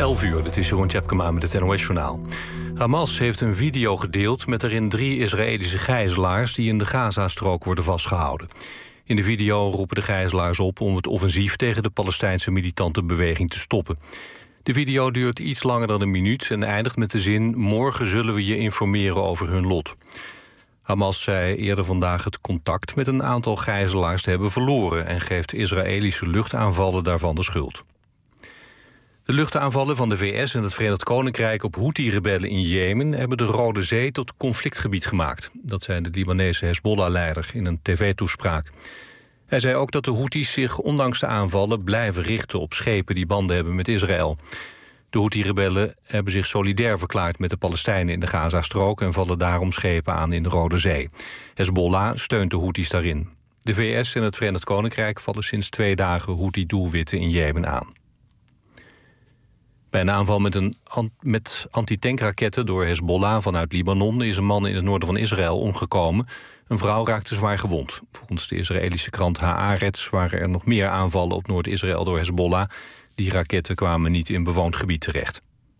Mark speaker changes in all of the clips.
Speaker 1: 11 uur, dit is Jeroen Tjepkema met het NOS-journaal. Hamas heeft een video gedeeld met daarin 3 Israëlische gijzelaars... die in de Gazastrook worden vastgehouden. In de video roepen de gijzelaars op om het offensief... tegen de Palestijnse militante beweging te stoppen. De video duurt iets langer dan een minuut en eindigt met de zin... morgen zullen we je informeren over hun lot. Hamas zei eerder vandaag het contact met een aantal gijzelaars te hebben verloren... en geeft Israëlische luchtaanvallen daarvan de schuld. De luchtaanvallen van de VS en het Verenigd Koninkrijk op Houthi-rebellen in Jemen... hebben de Rode Zee tot conflictgebied gemaakt. Dat zei de Libanese Hezbollah-leider in een tv-toespraak. Hij zei ook dat de Houthis zich ondanks de aanvallen blijven richten... op schepen die banden hebben met Israël. De Houthi-rebellen hebben zich solidair verklaard met de Palestijnen in de Gazastrook... en vallen daarom schepen aan in de Rode Zee. Hezbollah steunt de Houthis daarin. De VS en het Verenigd Koninkrijk vallen sinds 2 dagen Houthi-doelwitten in Jemen aan. Bij een aanval met antitankraketten door Hezbollah vanuit Libanon... is een man in het noorden van Israël omgekomen. Een vrouw raakte zwaar gewond. Volgens de Israëlische krant Haaretz waren er nog meer aanvallen op Noord-Israël door Hezbollah. Die raketten kwamen niet in bewoond gebied terecht.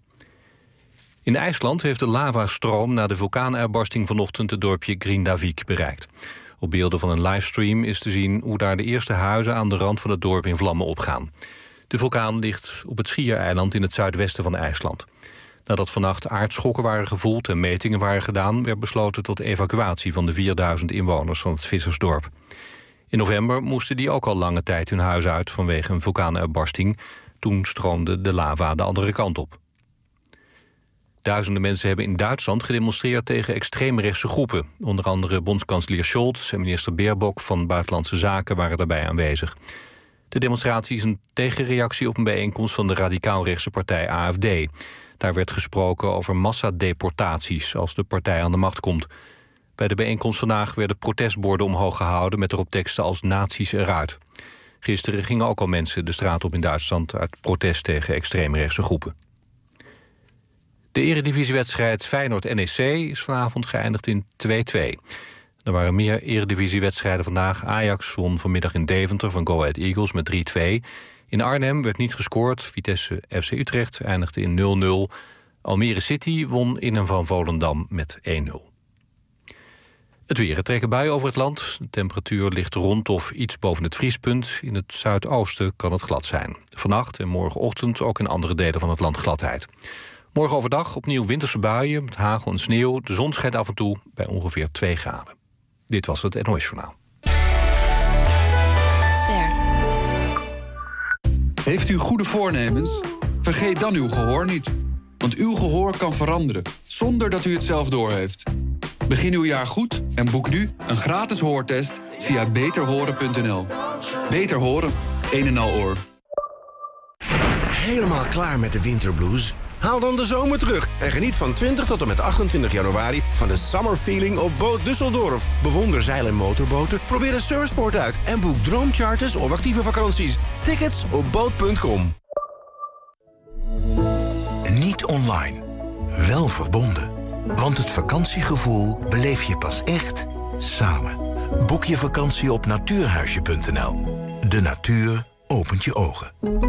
Speaker 1: In IJsland heeft de lavastroom na de vulkaanuitbarsting vanochtend... het dorpje Grindavik bereikt. Op beelden van een livestream is te zien hoe daar de eerste huizen... aan de rand van het dorp in vlammen opgaan. De vulkaan ligt op het Schiereiland in het zuidwesten van IJsland. Nadat vannacht aardschokken waren gevoeld en metingen waren gedaan... werd besloten tot evacuatie van de 4000 inwoners van het vissersdorp. In november moesten die ook al lange tijd hun huis uit... vanwege een vulkaanuitbarsting. Toen stroomde de lava de andere kant op. Duizenden mensen hebben in Duitsland gedemonstreerd... tegen extreemrechtse groepen. Onder andere bondskanselier Scholz en minister Baerbock van Buitenlandse Zaken... waren daarbij aanwezig. De demonstratie is een tegenreactie op een bijeenkomst... van de radicaal-rechtse partij AfD. Daar werd gesproken over massadeportaties... als de partij aan de macht komt. Bij de bijeenkomst vandaag werden protestborden omhoog gehouden... met erop teksten als nazi's eruit. Gisteren gingen ook al mensen de straat op in Duitsland... uit protest tegen extreemrechtse groepen. De eredivisiewedstrijd Feyenoord-NEC is vanavond geëindigd in 2-2. Er waren meer eredivisiewedstrijden vandaag. Ajax won vanmiddag in Deventer van Go Ahead Eagles met 3-2. In Arnhem werd niet gescoord. Vitesse FC Utrecht eindigde in 0-0. Almere City won in en van Volendam met 1-0. Het weer. Er trekken buien over het land. De temperatuur ligt rond of iets boven het vriespunt. In het zuidoosten kan het glad zijn. Vannacht en morgenochtend ook in andere delen van het land gladheid. Morgen overdag opnieuw winterse buien met hagel en sneeuw. De zon schijnt af en toe bij ongeveer 2 graden. Dit was het NOS-journaal.
Speaker 2: Ster.
Speaker 3: Heeft u goede voornemens? Vergeet dan uw gehoor niet. Want uw gehoor kan veranderen, zonder dat u het zelf doorheeft. Begin uw jaar goed en boek nu een gratis hoortest via beterhoren.nl. Beter horen, een en al oor.
Speaker 4: Helemaal klaar met de winterblues? Haal dan de zomer terug en geniet van 20 tot en met 28 januari... van de Summer Feeling op Boot Düsseldorf. Bewonder zeil- en motorboten, probeer de surfsport uit... en boek droomcharters of actieve vakanties. Tickets op boot.com.
Speaker 5: Niet online, wel verbonden. Want het vakantiegevoel beleef je pas echt samen. Boek je vakantie op natuurhuisje.nl. De natuur opent je ogen.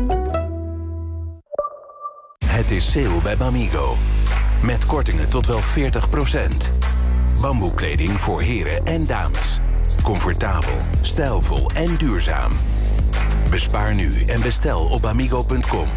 Speaker 6: Het is sale bij Bamigo. Met kortingen tot wel 40%. Bamboekleding voor heren en dames. Comfortabel, stijlvol en duurzaam. Bespaar nu en bestel op bamigo.com.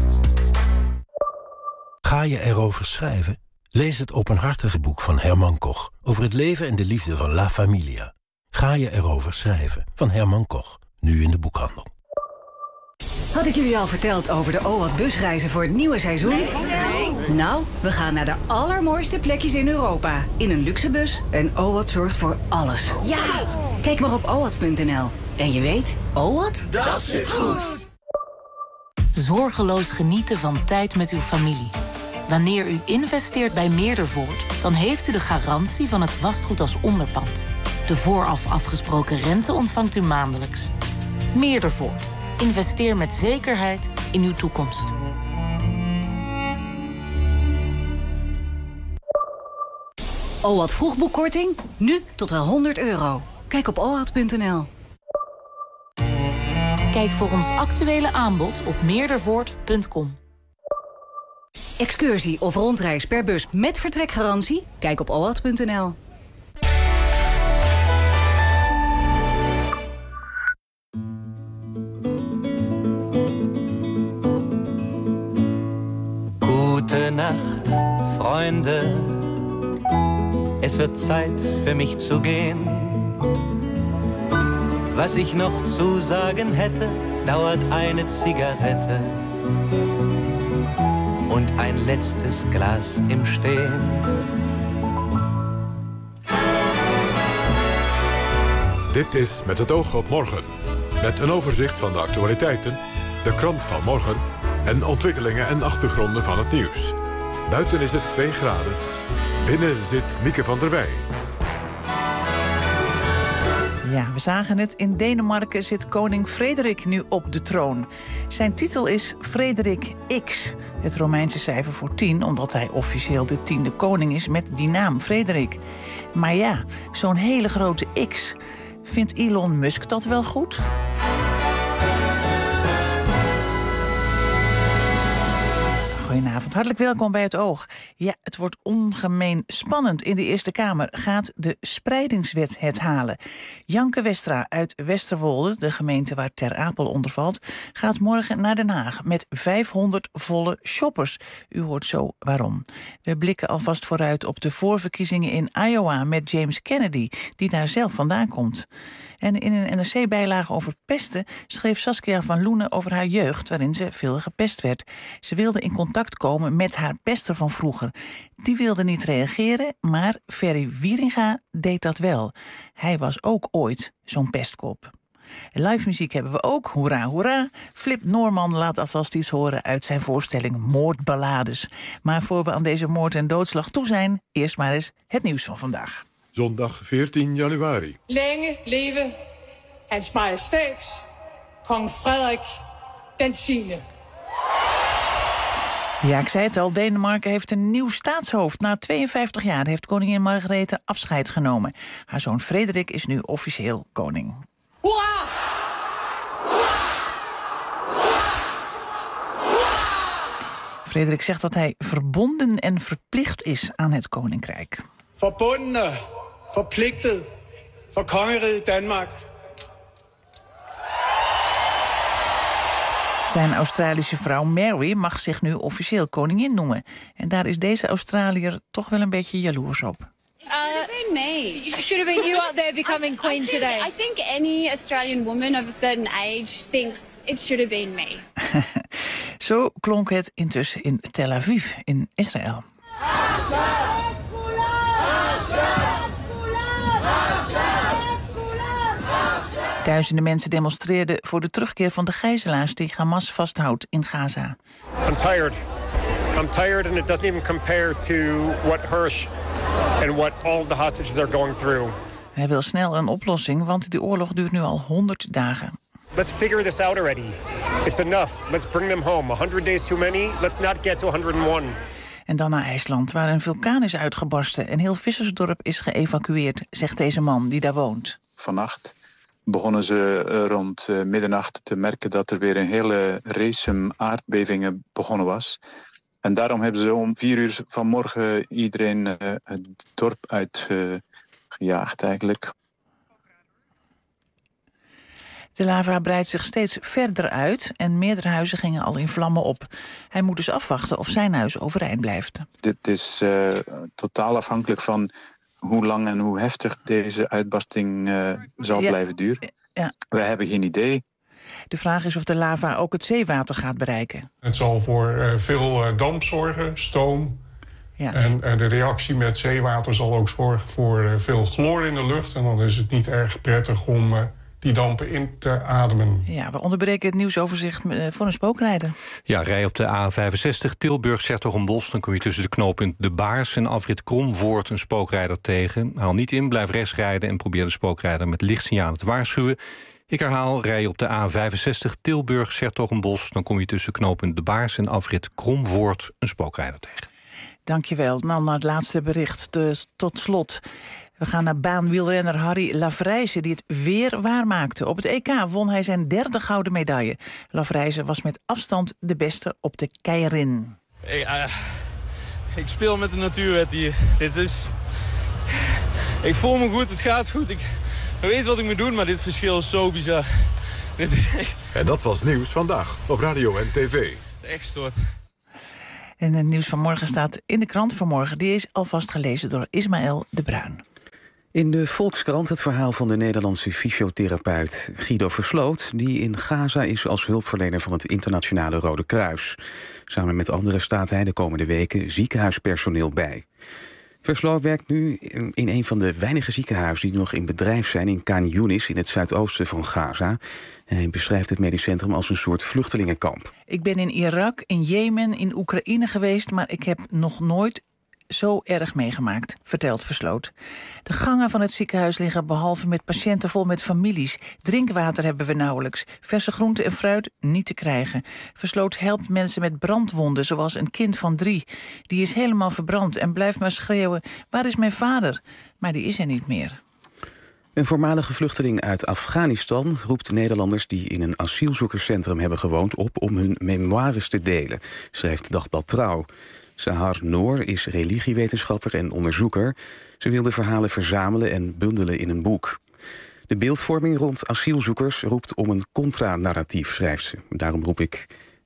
Speaker 7: Ga je erover schrijven? Lees het openhartige boek van Herman Koch... over het leven en de liefde van La Familia. Ga je erover schrijven van Herman Koch. Nu in de boekhandel.
Speaker 2: Had ik jullie al verteld over de OWAT busreizen voor het nieuwe seizoen? Nee. Nou, we gaan naar de allermooiste plekjes in Europa. In een luxe bus en OWAT zorgt voor alles. Ja! Kijk maar op owat.nl. En je weet, OWAT?
Speaker 8: Dat zit goed!
Speaker 9: Zorgeloos genieten van tijd met uw familie. Wanneer u investeert bij Meerdervoort, dan heeft u de garantie van het vastgoed als onderpand. De vooraf afgesproken rente ontvangt u maandelijks. Meerdervoort. Investeer met zekerheid in uw toekomst.
Speaker 2: OWAT vroegboekkorting? Nu tot wel €100. Kijk op owat.nl.
Speaker 9: Kijk voor ons actuele aanbod op meerdervoort.com.
Speaker 2: Excursie of rondreis per bus met vertrekgarantie? Kijk op OWAT.nl.
Speaker 8: Gute Nacht, Freunde. Es wird Zeit für mich zu gehen. Was ich noch zu sagen hätte, dauert eine Zigarette und ein letztes Glas im Stehen.
Speaker 10: Dit is Met het oog op morgen. Met een overzicht van de actualiteiten, de krant van morgen en ontwikkelingen en achtergronden van het nieuws. Buiten is het 2 graden. Binnen zit Mieke van der Wij.
Speaker 11: Ja, we zagen het. In Denemarken zit koning Frederik nu op de troon. Zijn titel is Frederik X. Het Romeinse cijfer voor 10, omdat hij officieel de 10e koning is met die naam, Frederik. Maar ja, zo'n hele grote X. Vindt Elon Musk dat wel goed? Goedenavond, hartelijk welkom bij Het Oog. Ja, het wordt ongemeen spannend. In de Eerste Kamer gaat de spreidingswet het halen. Janke Westra uit Westerwolde, de gemeente waar Ter Apel onder valt, gaat morgen naar Den Haag met 500 volle shoppers. U hoort zo waarom. We blikken alvast vooruit op de voorverkiezingen in Iowa met James Kennedy, die daar zelf vandaan komt. En in een NRC-bijlage over pesten schreef Saskia van Loenen over haar jeugd, waarin ze veel gepest werd. Ze wilde in contact komen met haar pester van vroeger. Die wilde niet reageren, maar Ferry Wieringa deed dat wel. Hij was ook ooit zo'n pestkop. Live muziek hebben we ook, hoera hoera. Flip Noorman laat alvast iets horen uit zijn voorstelling Moordballades. Maar voor we aan deze moord en doodslag toe zijn, eerst maar eens het nieuws van vandaag.
Speaker 10: Zondag 14 januari.
Speaker 12: Længe leve Hans Majestæt, Kong Frederik den 10e.
Speaker 11: Ja, ik zei het al, Denemarken heeft een nieuw staatshoofd. Na 52 jaar heeft koningin Margrethe afscheid genomen. Haar zoon Frederik is nu officieel koning.
Speaker 12: Hoera!
Speaker 11: Frederik zegt dat hij verbonden en verplicht is aan het koninkrijk.
Speaker 12: Verbonden, verpligtet voor kongeriget Danmark.
Speaker 11: Zijn Australische vrouw Mary mag zich nu officieel koningin noemen. En daar is deze Australiër toch wel een beetje jaloers op.
Speaker 13: It should have been me. It should have been you up there becoming queen today. I think any Australian woman of a certain age thinks it should have been me.
Speaker 11: Zo klonk het intussen in Tel Aviv in Israël. Duizenden mensen demonstreerden voor de terugkeer van de gijzelaars die Hamas vasthoudt in Gaza.
Speaker 14: I'm tired. I'm tired and it doesn't even compare to what Hirsch and what all of the hostages are going through.
Speaker 11: Hij wil snel een oplossing, want die oorlog duurt nu al 100 dagen.
Speaker 14: Let's figure this out already. It's enough. Let's bring them home. 100 days too many. Let's not get to 101.
Speaker 11: En dan naar IJsland, waar een vulkaan is uitgebarsten en heel Vissersdorp is geëvacueerd, zegt deze man die daar woont.
Speaker 15: Vannacht begonnen ze rond middernacht te merken dat er weer een hele race aardbevingen begonnen was. En daarom hebben ze om 4 uur vanmorgen iedereen het dorp uitgejaagd eigenlijk.
Speaker 11: De lava breidt zich steeds verder uit en meerdere huizen gingen al in vlammen op. Hij moet dus afwachten of zijn huis overeind blijft.
Speaker 15: Dit is totaal afhankelijk van hoe lang en hoe heftig deze uitbarsting zal blijven duren.
Speaker 11: Ja.
Speaker 15: Wij hebben geen idee.
Speaker 11: De vraag is of de lava ook het zeewater gaat bereiken.
Speaker 16: Het zal voor veel damp zorgen, stoom.
Speaker 11: Ja.
Speaker 16: En de reactie met zeewater zal ook zorgen voor veel chloor in de lucht. En dan is het niet erg prettig om die dampen in te ademen.
Speaker 11: Ja, we onderbreken het nieuwsoverzicht voor een spookrijder.
Speaker 1: Ja, rij op de A65 Tilburg-'s-Hertogenbosch. Dan kom je tussen de knooppunt De Baars en afrit Kromvoort een spookrijder tegen. Haal niet in, blijf rechts rijden en probeer de spookrijder met lichtsignalen te waarschuwen. Ik herhaal, rij op de A65 Tilburg-'s-Hertogenbosch. Dan kom je tussen knooppunt De Baars en afrit Kromvoort een spookrijder tegen.
Speaker 11: Dankjewel. Nou, naar het laatste bericht. Tot slot. We gaan naar baanwielrenner Harry Lavrijse, die het weer waarmaakte. Op het EK won hij zijn 3e gouden medaille. Lavrijse was met afstand de beste op de keirin.
Speaker 17: Ik speel met de natuurwet hier. Ik voel me goed, het gaat goed. Ik weet wat ik moet doen, maar dit verschil is zo bizar.
Speaker 10: En dat was Nieuws Vandaag op radio en tv.
Speaker 17: Echt stoort.
Speaker 11: En het nieuws van morgen staat in de krant vanmorgen. Die is alvast gelezen door Ismaël de Bruin.
Speaker 18: In de Volkskrant het verhaal van de Nederlandse fysiotherapeut Guido Versloot, die in Gaza is als hulpverlener van het Internationale Rode Kruis. Samen met anderen staat hij de komende weken ziekenhuispersoneel bij. Versloot werkt nu in een van de weinige ziekenhuizen die nog in bedrijf zijn in Khan Yunis in het zuidoosten van Gaza. Hij beschrijft het medisch centrum als een soort vluchtelingenkamp.
Speaker 11: Ik ben in Irak, in Jemen, in Oekraïne geweest, maar ik heb nog nooit zo erg meegemaakt, vertelt Versloot. De gangen van het ziekenhuis liggen behalve met patiënten vol met families. Drinkwater hebben we nauwelijks. Verse groenten en fruit niet te krijgen. Versloot helpt mensen met brandwonden, zoals een kind van 3. Die is helemaal verbrand en blijft maar schreeuwen: waar is mijn vader? Maar die is er niet meer.
Speaker 18: Een voormalige vluchteling uit Afghanistan roept Nederlanders die in een asielzoekerscentrum hebben gewoond op om hun memoires te delen, schrijft Dagblad Trouw. Sahar Noor is religiewetenschapper en onderzoeker. Ze wil de verhalen verzamelen en bundelen in een boek. De beeldvorming rond asielzoekers roept om een contranarratief, schrijft ze. Daarom roep ik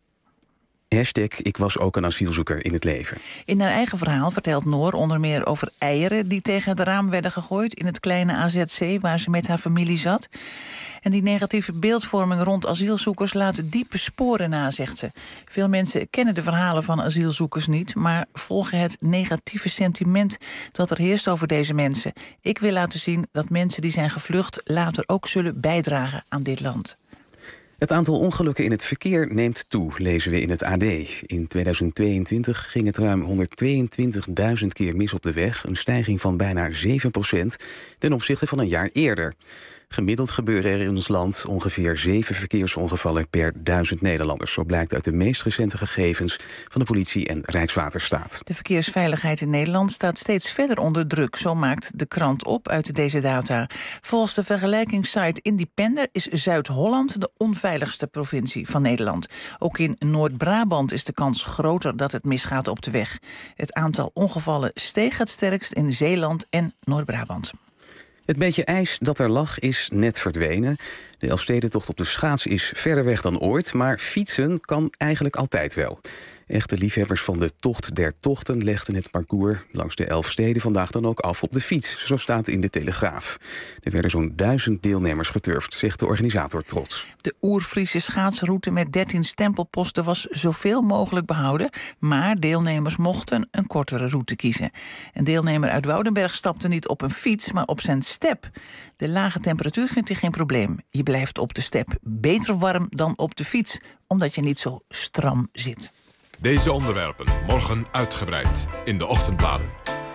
Speaker 18: #ik was ook een asielzoeker in het leven.
Speaker 11: In haar eigen verhaal vertelt Noor onder meer over eieren die tegen het raam werden gegooid in het kleine AZC waar ze met haar familie zat. En die negatieve beeldvorming rond asielzoekers laat diepe sporen na, zegt ze. Veel mensen kennen de verhalen van asielzoekers niet, maar volgen het negatieve sentiment dat er heerst over deze mensen. Ik wil laten zien dat mensen die zijn gevlucht later ook zullen bijdragen aan dit land.
Speaker 18: Het aantal ongelukken in het verkeer neemt toe, lezen we in het AD. In 2022 ging het ruim 122.000 keer mis op de weg, een stijging van bijna 7% ten opzichte van een jaar eerder. Gemiddeld gebeuren er in ons land ongeveer 7 verkeersongevallen per 1000 Nederlanders. Zo blijkt uit de meest recente gegevens van de politie en Rijkswaterstaat.
Speaker 11: De verkeersveiligheid in Nederland staat steeds verder onder druk. Zo maakt de krant op uit deze data. Volgens de vergelijkingssite Independer is Zuid-Holland de onveiligste provincie van Nederland. Ook in Noord-Brabant is de kans groter dat het misgaat op de weg. Het aantal ongevallen steeg het sterkst in Zeeland en Noord-Brabant.
Speaker 18: Het beetje ijs dat er lag is net verdwenen. De Elfstedentocht op de schaats is verder weg dan ooit, maar fietsen kan eigenlijk altijd wel. Echte liefhebbers van de Tocht der Tochten legden het parcours langs de 11 steden vandaag dan ook af op de fiets. Zo staat in de Telegraaf. Er werden zo'n 1000 deelnemers geturfd, zegt de organisator trots.
Speaker 11: De Oer-Friese schaatsroute met 13 stempelposten was zoveel mogelijk behouden, maar deelnemers mochten een kortere route kiezen. Een deelnemer uit Woudenberg stapte niet op een fiets, maar op zijn step. De lage temperatuur vindt hij geen probleem. Je blijft op de step beter warm dan op de fiets, omdat je niet zo stram zit.
Speaker 10: Deze onderwerpen morgen uitgebreid in de ochtendbladen.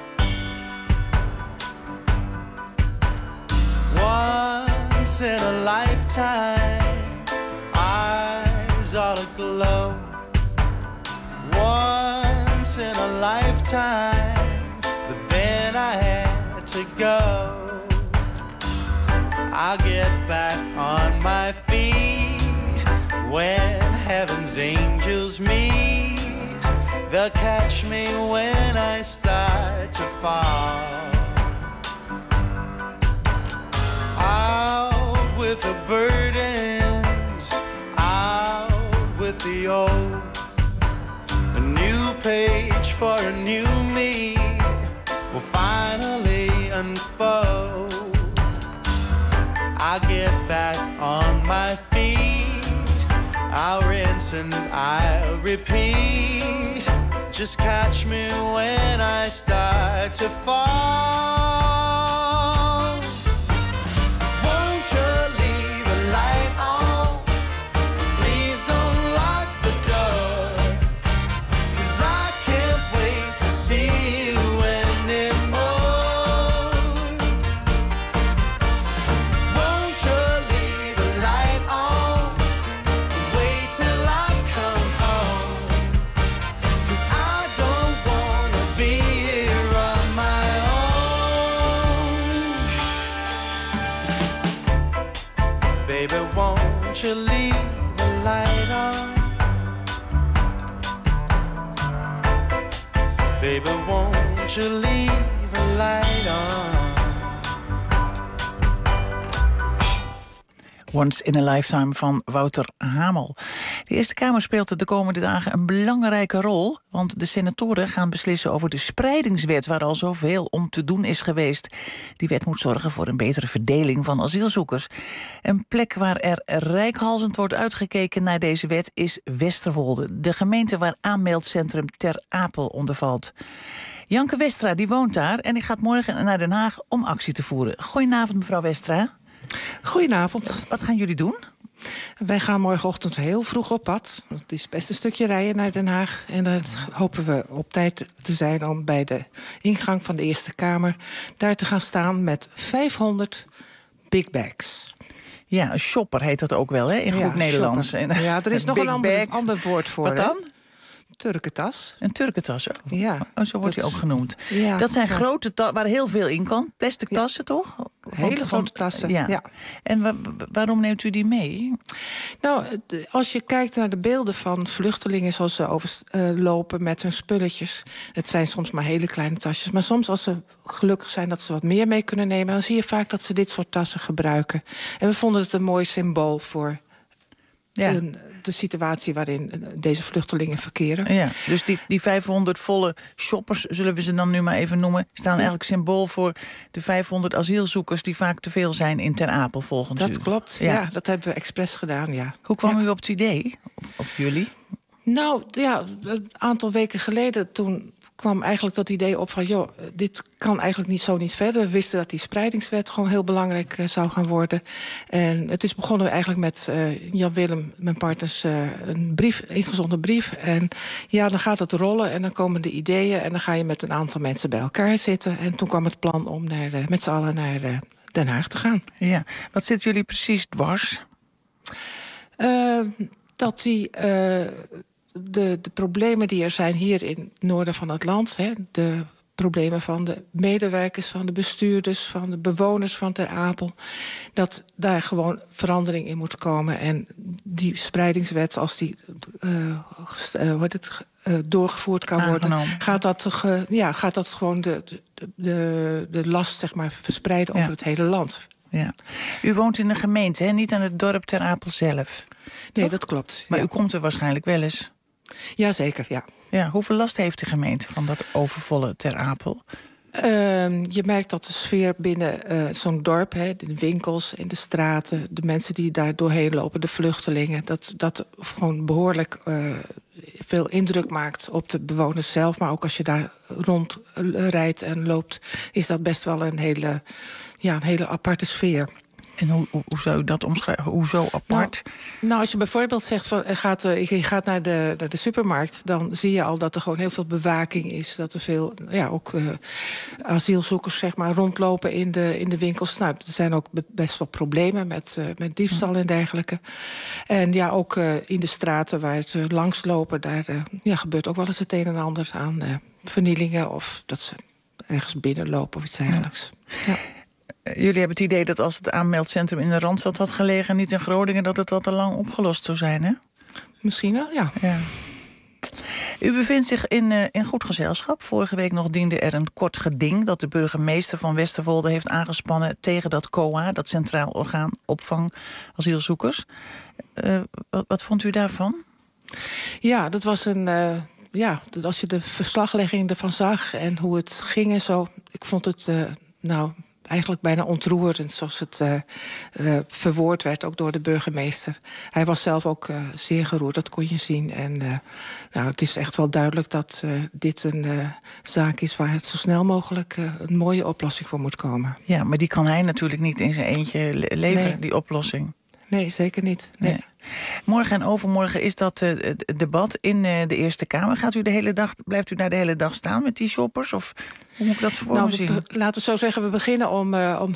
Speaker 19: Once in a lifetime, eyes all aglow. Once in a lifetime, but then I had to go. I'll get back on my feet when heaven's angels meet. They'll catch me when I start to fall. Out with the burdens, out with the old. A new page for a new me will finally unfold. I'll get back on my feet, I'll rinse and I'll repeat. Just catch me when I start to fall. Won't you leave a light on? Please don't lock the door, 'cause I can't wait to see you anymore. Won't you leave a light on? Wait till I come home, 'cause I don't wanna be here on my own. Baby, won't you leave the light on? Baby, won't you leave a light on?
Speaker 11: Once in a Lifetime van Wouter Hamel. De Eerste Kamer speelt de komende dagen een belangrijke rol, want de senatoren gaan beslissen over de spreidingswet, waar al zoveel om te doen is geweest. Die wet moet zorgen voor een betere verdeling van asielzoekers. Een plek waar er reikhalzend wordt uitgekeken naar deze wet is Westerwolde, de gemeente waar aanmeldcentrum Ter Apel onder valt. Janke Westra die woont daar en die gaat morgen naar Den Haag om actie te voeren. Goedenavond, mevrouw Westra.
Speaker 20: Goedenavond.
Speaker 11: Wat gaan jullie doen?
Speaker 20: Wij gaan morgenochtend heel vroeg op pad. Het is best een stukje rijden naar Den Haag. En dan hopen we op tijd te zijn om bij de ingang van de Eerste Kamer daar te gaan staan met 500 big bags.
Speaker 11: Ja, een shopper heet dat ook wel, hè? In goed Nederlands.
Speaker 20: Ja, er is nog een ander woord voor.
Speaker 11: Wat dan?
Speaker 20: Turkentas.
Speaker 11: Een turkentas, ook.
Speaker 20: Ja.
Speaker 11: Oh, zo wordt hij ook genoemd.
Speaker 20: Ja.
Speaker 11: Dat zijn grote tassen waar heel veel in kan. Plastic tassen, toch?
Speaker 20: Hele grote tassen, ja.
Speaker 11: En waarom neemt u die mee?
Speaker 20: Nou, als je kijkt naar de beelden van vluchtelingen zoals ze overlopen met hun spulletjes. Het zijn soms maar hele kleine tasjes. Maar soms als ze gelukkig zijn dat ze wat meer mee kunnen nemen, dan zie je vaak dat ze dit soort tassen gebruiken. En we vonden het een mooi symbool voor de situatie waarin deze vluchtelingen verkeren.
Speaker 11: Ja, dus die 500 volle shoppers, zullen we ze dan nu maar even noemen, staan eigenlijk symbool voor de 500 asielzoekers die vaak te veel zijn in Ter Apel volgens u.
Speaker 20: Dat klopt, ja, dat hebben we expres gedaan, ja.
Speaker 11: Hoe kwam u op het idee? Of jullie?
Speaker 20: Nou, ja, een aantal weken geleden toen kwam eigenlijk dat idee op van, joh, dit kan eigenlijk niet verder. We wisten dat die spreidingswet gewoon heel belangrijk zou gaan worden. En het is begonnen eigenlijk met Jan Willem, mijn partners, een ingezonden brief. En ja, dan gaat het rollen en dan komen de ideeën en dan ga je met een aantal mensen bij elkaar zitten. En toen kwam het plan om met z'n allen naar Den Haag te gaan.
Speaker 11: Ja, wat zit jullie precies dwars?
Speaker 20: Dat die de problemen die er zijn hier in het noorden van het land, hè, de problemen van de medewerkers, van de bestuurders, van de bewoners van Ter Apel, dat daar gewoon verandering in moet komen. En die spreidingswet, als die doorgevoerd kan worden, gaat dat gewoon de last, zeg maar, verspreiden over het hele land.
Speaker 11: Ja. U woont in een gemeente, hè? Niet aan het dorp Ter Apel zelf.
Speaker 20: Nee,
Speaker 11: toch?
Speaker 20: Dat klopt.
Speaker 11: Maar u komt er waarschijnlijk wel eens.
Speaker 20: Jazeker, ja.
Speaker 11: Ja, hoeveel last heeft de gemeente van dat overvolle Ter Apel?
Speaker 20: Je merkt dat de sfeer binnen zo'n dorp, hè, de winkels in de straten, de mensen die daar doorheen lopen, de vluchtelingen, dat gewoon behoorlijk veel indruk maakt op de bewoners zelf. Maar ook als je daar rond rijdt en loopt, is dat best wel een hele aparte sfeer.
Speaker 11: En hoe zou u dat omschrijven? Hoezo apart?
Speaker 20: Nou, als je bijvoorbeeld zegt van je gaat naar de supermarkt, dan zie je al dat er gewoon heel veel bewaking is. Dat er veel asielzoekers, zeg maar, rondlopen in de winkels. Nou, er zijn ook best wel problemen met diefstal en dergelijke. En ja, ook in de straten waar ze langslopen, daar gebeurt ook wel eens het een en ander aan vernielingen of dat ze ergens binnenlopen of iets dergelijks. Ja.
Speaker 11: Jullie hebben het idee dat als het aanmeldcentrum in de Randstad had gelegen, niet in Groningen, dat het al te lang opgelost zou zijn, hè?
Speaker 20: Misschien wel, ja.
Speaker 11: U bevindt zich in goed gezelschap. Vorige week nog diende er een kort geding dat de burgemeester van Westerwolde heeft aangespannen tegen dat COA, dat Centraal Orgaan Opvang Asielzoekers. Wat vond u daarvan?
Speaker 20: Ja, dat was als je de verslaglegging ervan zag en hoe het ging en zo, ik vond het eigenlijk bijna ontroerend, zoals het verwoord werd, ook door de burgemeester. Hij was zelf ook zeer geroerd, dat kon je zien. En het is echt wel duidelijk dat dit een zaak is waar het zo snel mogelijk een mooie oplossing voor moet komen.
Speaker 11: Ja, maar die kan hij natuurlijk niet in zijn eentje leveren, die oplossing.
Speaker 20: Nee, zeker niet. Nee.
Speaker 11: Morgen en overmorgen is dat debat in de Eerste Kamer. Blijft u daar de hele dag staan met die shoppers? Of hoe moet ik dat voor me zien?
Speaker 20: Laten we zo zeggen, we beginnen om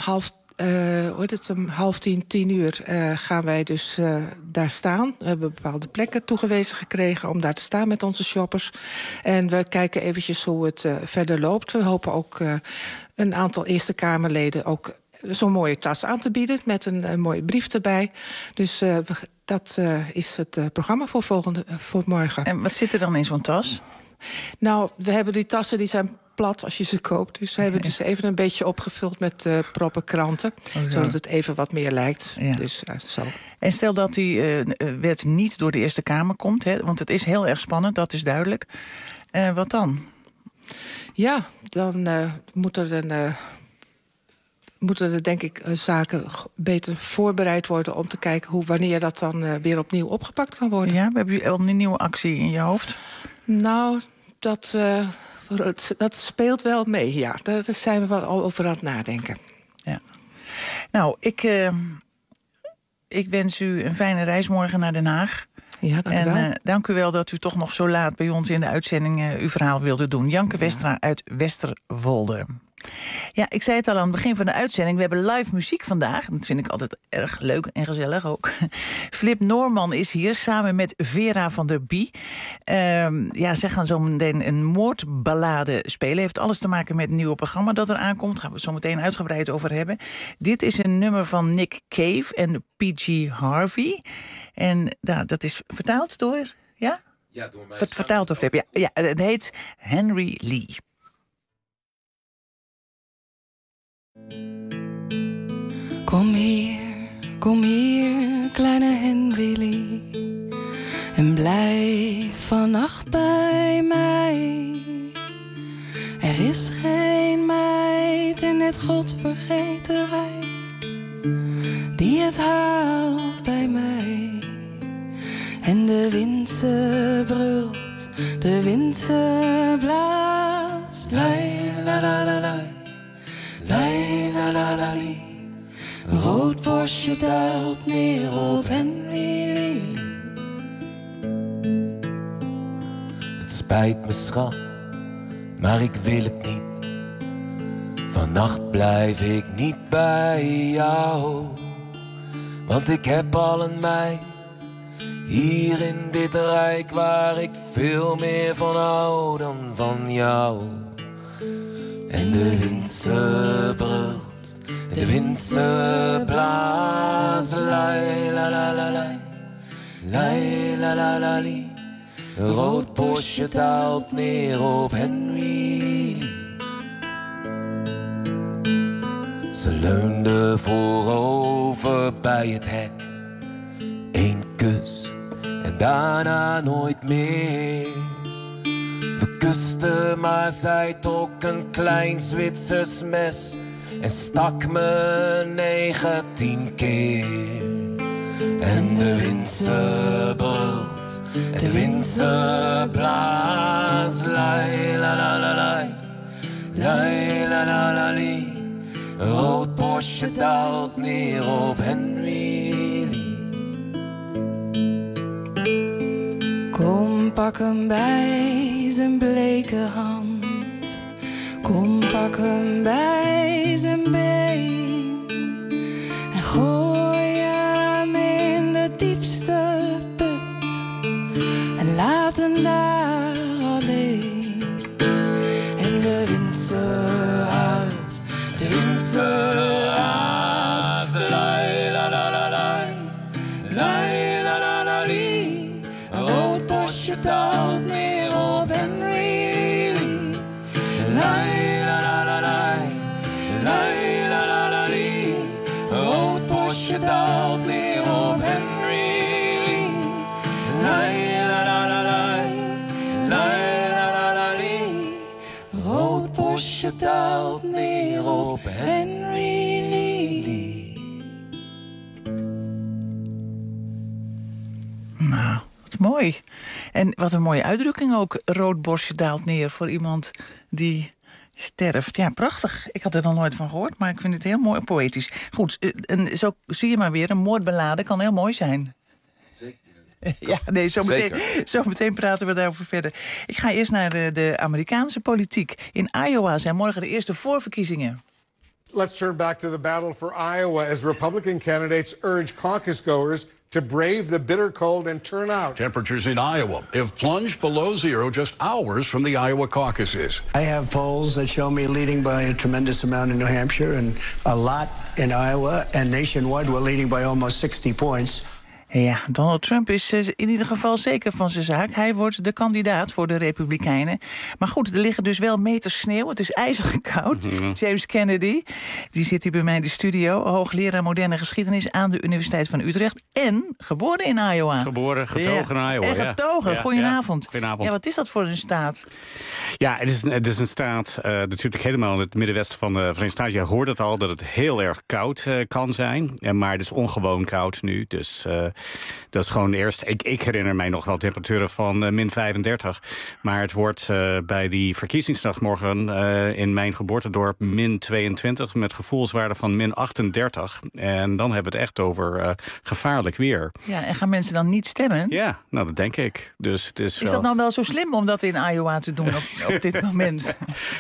Speaker 20: 9:30 gaan wij dus daar staan. We hebben bepaalde plekken toegewezen gekregen om daar te staan met onze shoppers. En we kijken eventjes hoe het verder loopt. We hopen ook een aantal Eerste Kamerleden ook zo'n mooie tas aan te bieden met een mooie brief erbij. Dus dat is het programma voor morgen.
Speaker 11: En wat zit er dan in zo'n tas?
Speaker 20: Nou, we hebben die tassen, die zijn plat als je ze koopt. Dus we hebben dus even een beetje opgevuld met proppen kranten. Zodat het even wat meer lijkt.
Speaker 11: Ja.
Speaker 20: Dus zo.
Speaker 11: En stel dat die wet niet door de Eerste Kamer komt, hè, want het is heel erg spannend, dat is duidelijk. Wat dan?
Speaker 20: Ja, dan moeten er denk ik zaken beter voorbereid worden om te kijken wanneer dat dan weer opnieuw opgepakt kan worden.
Speaker 11: Ja, hebben jullie al een nieuwe actie in je hoofd?
Speaker 20: Nou, dat speelt wel mee, ja. Daar zijn we wel al over aan het nadenken.
Speaker 11: Ja. Nou, ik wens u een fijne reis morgen naar Den Haag.
Speaker 20: Ja, dank u wel.
Speaker 11: En dank u wel dat u toch nog zo laat bij ons in de uitzending uw verhaal wilde doen. Janke Westra uit Westerwolde. Ja, ik zei het al aan het begin van de uitzending. We hebben live muziek vandaag. Dat vind ik altijd erg leuk en gezellig ook. Flip Noorman is hier samen met Vera van der Bie. Zij gaan zo meteen een moordballade spelen. Heeft alles te maken met het nieuwe programma dat er aankomt. Daar gaan we het zo meteen uitgebreid over hebben. Dit is een nummer van Nick Cave en P.G. Harvey. En dat is vertaald door... Ja?
Speaker 21: Ja, door mij.
Speaker 11: Vertaald door Flip. Ja, het heet Henry Lee.
Speaker 22: Kom hier, kleine Henry Lee, en blijf vannacht bij mij. Er is geen meid in dit godvergeten rijk die het haalt bij mij. En de wind ze brult, de wind ze blaast. Lai la la la la, lai la la la li. Een rood bosje daalt neer op Henry Lee.
Speaker 21: Het spijt me, schat, maar ik wil het niet. Vannacht blijf ik niet bij jou. Want ik heb al een meid hier in dit rijk waar ik veel meer van hou dan van jou. En de wind ze brult, en de wind ze blaast. Lai la la la la, lai la la la li. Een rood bosje daalt neer op Henry Lee. Ze leunde voorover bij het hek. Eén kus en daarna nooit meer. We kusten, maar zij trok een klein Zwitsers mes en stak me 19 keer. En de wind ze brult, en de wind ze blaast. Lai la la la la, lai la la la li. Een rood bosje daalt neer op Henry Lee.
Speaker 22: Kom, pak hem bij zijn bleke hand. Kom, pak hem bij zijn been. En gooi hem in de diepste put. En laat hem daar alleen. En de wind ze huilt, de wind ze raast. Lai la la la la, lai la la la li. Een rood bosje daalt neer op Henry Lee. Lai la la la la, lai la la la li. Een rood bosje daalt neer op Henry Lee. Lai la la la la, lai la la la li. Een rood bosje daalt neer op Henry Lee.
Speaker 11: Nou, wat mooi. En wat een mooie uitdrukking ook. Rood bosje daalt neer voor iemand die sterft. Ja, prachtig. Ik had er nog nooit van gehoord, maar ik vind het heel mooi en poëtisch. Goed, en zo zie je maar weer, een moordballade kan heel mooi zijn.
Speaker 21: Zeker.
Speaker 11: Ja, nee, zo meteen praten we daarover verder. Ik ga eerst naar de Amerikaanse politiek. In Iowa zijn morgen de eerste voorverkiezingen.
Speaker 23: Let's turn back to the battle for Iowa as Republican candidates urge caucus-goers to brave the bitter cold and turn out.
Speaker 24: Temperatures in Iowa have plunged below zero just hours from the Iowa caucuses.
Speaker 25: I have polls that show me leading by a tremendous amount in New Hampshire and a lot in Iowa, and nationwide we're leading by almost 60 points.
Speaker 11: Ja, Donald Trump is in ieder geval zeker van zijn zaak. Hij wordt de kandidaat voor de Republikeinen. Maar goed, er liggen dus wel meters sneeuw. Het is ijzig koud. James Kennedy, die zit hier bij mij in de studio. Hoogleraar moderne geschiedenis aan de Universiteit van Utrecht. En geboren in Iowa.
Speaker 3: Geboren, getogen in Iowa.
Speaker 11: En getogen.
Speaker 3: Ja.
Speaker 11: Goedenavond.
Speaker 3: Goedenavond.
Speaker 11: Ja, wat is dat voor een staat?
Speaker 3: Ja, het is een staat natuurlijk helemaal in het middenwesten van de Verenigde Staten. Je hoort het al dat het heel erg koud kan zijn. Maar het is ongewoon koud nu. Dus dat is gewoon eerst... Ik herinner mij nog wel temperaturen van min 35. Maar het wordt bij die verkiezingsnacht morgen in mijn geboortedorp min 22... met gevoelswaarde van min 38. En dan hebben we het echt over gevaarlijk weer.
Speaker 11: Ja, en gaan mensen dan niet stemmen?
Speaker 3: Ja, nou dat denk ik. Dus het is
Speaker 11: dat nou wel zo slim om dat in Iowa te doen op dit moment?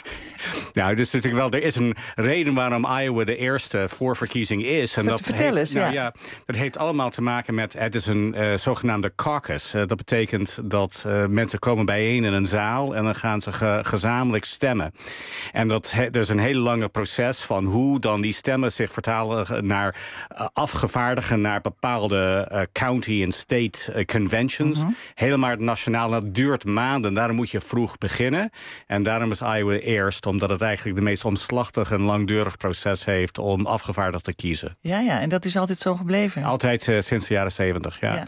Speaker 3: Nou, dus natuurlijk wel, er is een reden waarom Iowa de eerste voorverkiezing is. En
Speaker 11: Vertel eens,
Speaker 3: ja. Dat heeft allemaal te maken met... Het is een zogenaamde caucus. Dat betekent dat mensen komen bijeen in een zaal... en dan gaan ze gezamenlijk stemmen. En dat is een hele lange proces van hoe dan die stemmen zich vertalen... naar afgevaardigden naar bepaalde county en state conventions. Helemaal nationaal. Dat duurt maanden. Daarom moet je vroeg beginnen. En daarom is Iowa eerst... omdat het eigenlijk de meest omslachtig en langdurig proces heeft... om afgevaardigd te kiezen.
Speaker 11: Ja, en dat is altijd zo gebleven?
Speaker 3: Altijd sinds de jaren 70, ja.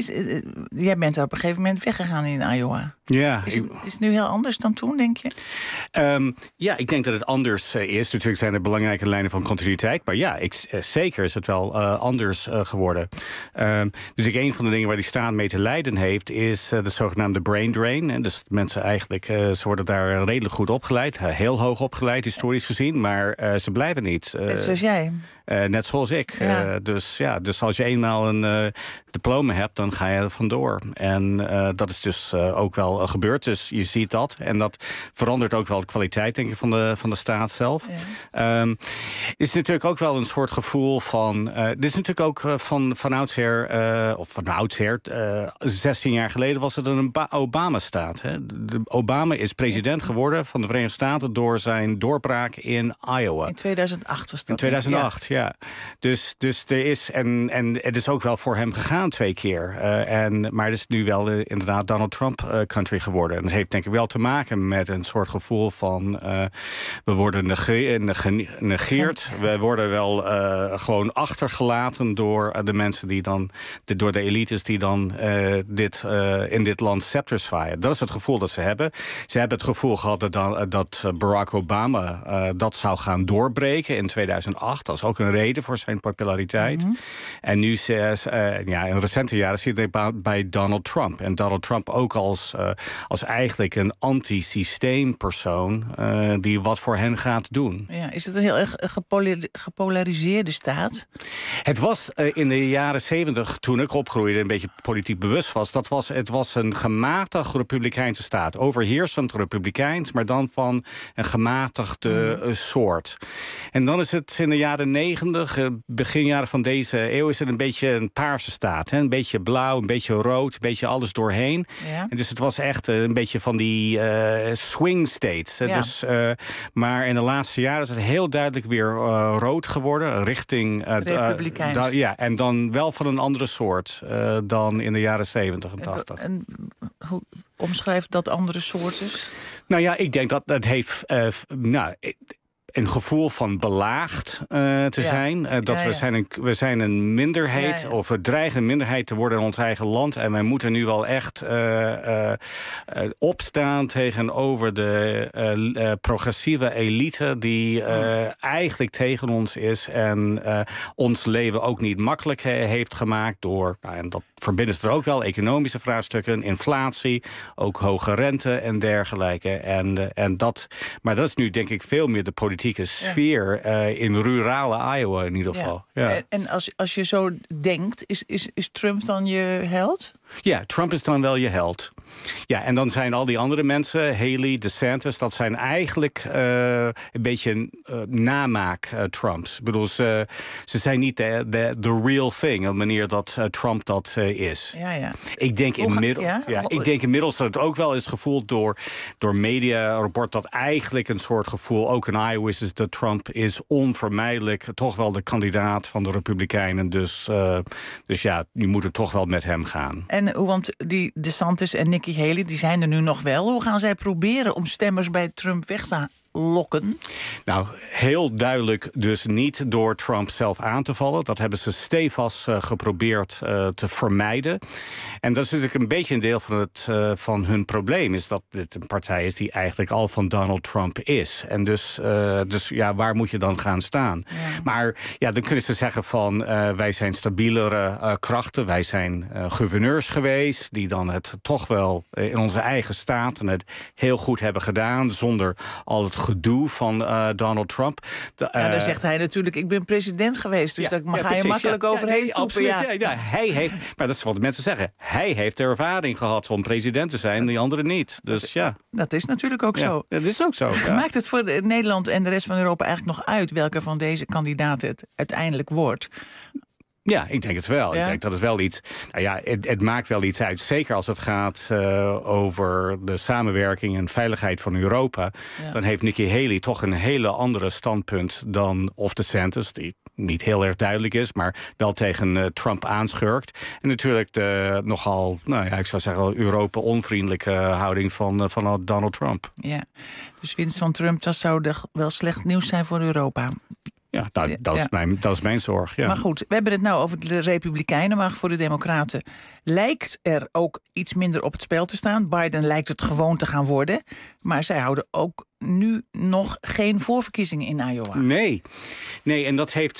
Speaker 11: Jij bent er op een gegeven moment weggegaan in Iowa.
Speaker 3: Ja.
Speaker 11: Is het nu heel anders dan toen, denk je?
Speaker 3: Ja, ik denk dat het anders is. Natuurlijk zijn er belangrijke lijnen van continuïteit. Maar ja, zeker is het wel anders geworden. Dus een van de dingen waar die staat mee te lijden heeft... is de zogenaamde brain drain. En dus mensen eigenlijk, ze worden daar redelijk goed opgeleid. Heel hoog opgeleid, historisch gezien. Maar ze blijven niet.
Speaker 11: Net zoals jij.
Speaker 3: Net zoals ik.
Speaker 11: Ja.
Speaker 3: Dus als je eenmaal een diploma hebt, dan ga je er vandoor. En dat is dus ook wel gebeurd. Dus je ziet dat. En dat verandert ook wel de kwaliteit, denk ik, van de staat zelf. Ja. Is natuurlijk ook wel een soort gevoel van... dit is natuurlijk ook van oudsher... 16 jaar geleden was het een Obama-staat. Obama is president geworden van de Verenigde Staten... door zijn doorbraak in Iowa.
Speaker 11: In 2008 was dat.
Speaker 3: In 2008, ja. Dus er is... En het is ook wel voor hem gegaan 2 keer. Maar het is nu wel inderdaad Donald Trump country geworden. En dat heeft denk ik wel te maken met een soort gevoel van... we worden negeerd. We worden wel gewoon achtergelaten door de mensen die dan... door de elites die dan in dit land scepters zwaaien. Dat is het gevoel dat ze hebben. Ze hebben het gevoel gehad dat Barack Obama dat zou gaan doorbreken in 2008. Dat is ook een reden voor zijn populariteit. En nu, in recente jaren, zie je het bij Donald Trump. En Donald Trump ook als eigenlijk een anti-systeempersoon... die wat voor hen gaat doen.
Speaker 11: Ja, is het een heel erg gepolariseerde staat?
Speaker 3: Het was in de jaren 70, toen ik opgroeide... een beetje politiek bewust was... het was een gematigd republikeinse staat. Overheersend republikeins, maar dan van een gematigde soort. En dan is het in de jaren 90, beginjaren van deze eeuw... is het een beetje een paarse staat. Hè? Een beetje blauw, een beetje rood, een beetje alles doorheen. Ja. En dus het was echt een beetje van die swing states. Ja. Dus, maar in de laatste jaren is het heel duidelijk weer rood geworden. Richting...
Speaker 11: Republikeins.
Speaker 3: En dan wel van een andere soort dan in de jaren 70 en 80.
Speaker 11: En hoe omschrijft dat andere soorten?
Speaker 3: Nou ja, ik denk dat het heeft... een gevoel van belaagd te zijn. We zijn een minderheid, of we dreigen een minderheid te worden in ons eigen land. En wij moeten nu wel echt opstaan tegenover de progressieve elite... die eigenlijk tegen ons is en ons leven ook niet makkelijk heeft gemaakt... door, en dat verbinden ze er ook wel, economische vraagstukken, inflatie... ook hoge rente en dergelijke. Maar dat is nu denk ik veel meer de politieke sfeer in rurale Iowa in ieder geval. Ja.
Speaker 11: En als je zo denkt, is Trump dan je held?
Speaker 3: Ja, Trump is dan wel je held. Ja, en dan zijn al die andere mensen, Haley, DeSantis, dat zijn eigenlijk een beetje namaak-Trumps. Ik bedoel, ze zijn niet de real thing, op de manier dat Trump dat is.
Speaker 11: Ja.
Speaker 3: Ik denk inmiddels dat het ook wel is gevoeld door media-rapport, dat eigenlijk een soort gevoel, ook in Iowa, is dat Trump is onvermijdelijk toch wel de kandidaat van de Republikeinen. Dus ja, nu moet het toch wel met hem gaan.
Speaker 11: En want die DeSantis en Nikki Haley, die zijn er nu nog wel. Hoe gaan zij proberen om stemmers bij Trump weg te lokken?
Speaker 3: Nou, heel duidelijk dus niet door Trump zelf aan te vallen. Dat hebben ze stevast geprobeerd te vermijden. En dat is natuurlijk een beetje een deel van hun probleem, is dat dit een partij is die eigenlijk al van Donald Trump is. En dus ja, waar moet je dan gaan staan? Ja. Maar ja, dan kunnen ze zeggen van wij zijn stabielere krachten. Wij zijn gouverneurs geweest die dan het toch wel in onze eigen staten het heel goed hebben gedaan, zonder al het gedoe van Donald Trump.
Speaker 11: Dan zegt hij natuurlijk, ik ben president geweest, dus daar ga je makkelijk overheen toppen.
Speaker 3: Hij heeft, maar dat is wat de mensen zeggen, hij heeft de ervaring gehad om president te zijn, die anderen niet. Dus ja.
Speaker 11: Dat is natuurlijk ook zo.
Speaker 3: Dat is ook zo. Ja.
Speaker 11: Maakt het voor Nederland en de rest van Europa eigenlijk nog uit welke van deze kandidaten het uiteindelijk wordt?
Speaker 3: Ja, ik denk het wel.
Speaker 11: Ja?
Speaker 3: Ik denk dat het wel iets. Nou ja, het maakt wel iets uit. Zeker als het gaat over de samenwerking en veiligheid van Europa. Ja. Dan heeft Nikki Haley toch een hele andere standpunt dan of DeSantis, die niet heel erg duidelijk is, maar wel tegen Trump aanschurkt. En natuurlijk de nogal, nou ja, ik zou zeggen, Europa-onvriendelijke houding van Donald Trump.
Speaker 11: Ja, dus winst van Trump, dat zou wel slecht nieuws zijn voor Europa.
Speaker 3: Ja, dat is mijn zorg. Ja.
Speaker 11: Maar goed, we hebben het nou over de Republikeinen, maar voor de Democraten lijkt er ook iets minder op het spel te staan. Biden lijkt het gewoon te gaan worden, maar zij houden ook nu nog geen voorverkiezingen in Iowa. Nee,
Speaker 3: en dat heeft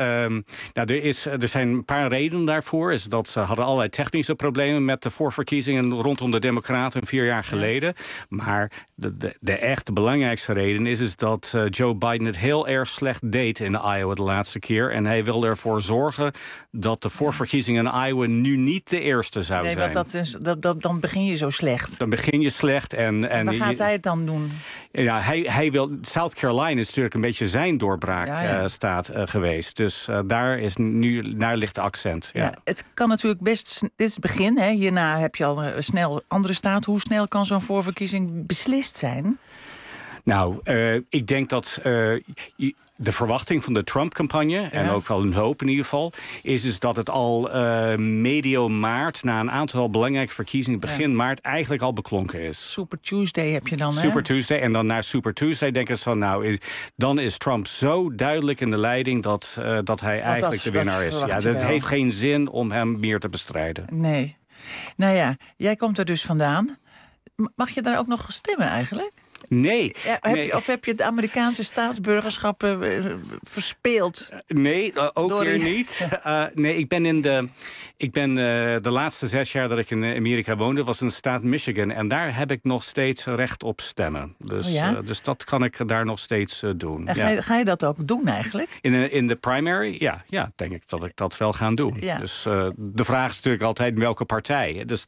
Speaker 3: er zijn een paar redenen daarvoor. Is dat ze hadden allerlei technische problemen met de voorverkiezingen rondom de Democraten 4 jaar geleden. Maar de echt belangrijkste reden is dat Joe Biden het heel erg slecht deed in Iowa de laatste keer. En hij wil ervoor zorgen dat de voorverkiezingen in Iowa nu niet de eerste zou zijn.
Speaker 11: Nee, dan begin je zo slecht.
Speaker 3: Dan begin je slecht. En
Speaker 11: waar gaat hij het dan doen?
Speaker 3: Ja, hij wil. South Carolina is natuurlijk een beetje zijn doorbraakstaat geweest. Dus daar ligt de accent. Ja.
Speaker 11: Ja, het kan natuurlijk best. Dit is het begin. Hè. Hierna heb je al snel andere staten. Hoe snel kan zo'n voorverkiezing beslist zijn?
Speaker 3: Nou, ik denk dat de verwachting van de Trump-campagne, en ook wel een hoop in ieder geval, is dus dat het al medio maart, na een aantal belangrijke verkiezingen, begin maart, eigenlijk al beklonken is.
Speaker 11: Super Tuesday heb je dan, hè?
Speaker 3: Super Tuesday. En dan na Super Tuesday denken ze van, nou, dan is Trump zo duidelijk in de leiding dat hij eigenlijk de winnaar is. Ja, het heeft geen zin om hem meer te bestrijden.
Speaker 11: Nee. Nou ja, jij komt er dus vandaan. Mag je daar ook nog stemmen eigenlijk?
Speaker 3: Nee.
Speaker 11: Of heb je het Amerikaanse staatsburgerschap verspeeld?
Speaker 3: Nee, ook weer niet. Nee, ik ben de laatste 6 jaar dat ik in Amerika woonde, was in de staat Michigan. En daar heb ik nog steeds recht op stemmen. Dus, dus dat kan ik daar nog steeds doen.
Speaker 11: En ga je dat ook doen eigenlijk?
Speaker 3: In de primary? Ja, denk ik dat ik dat wel ga doen. Ja. Dus de vraag is natuurlijk altijd welke partij. Dus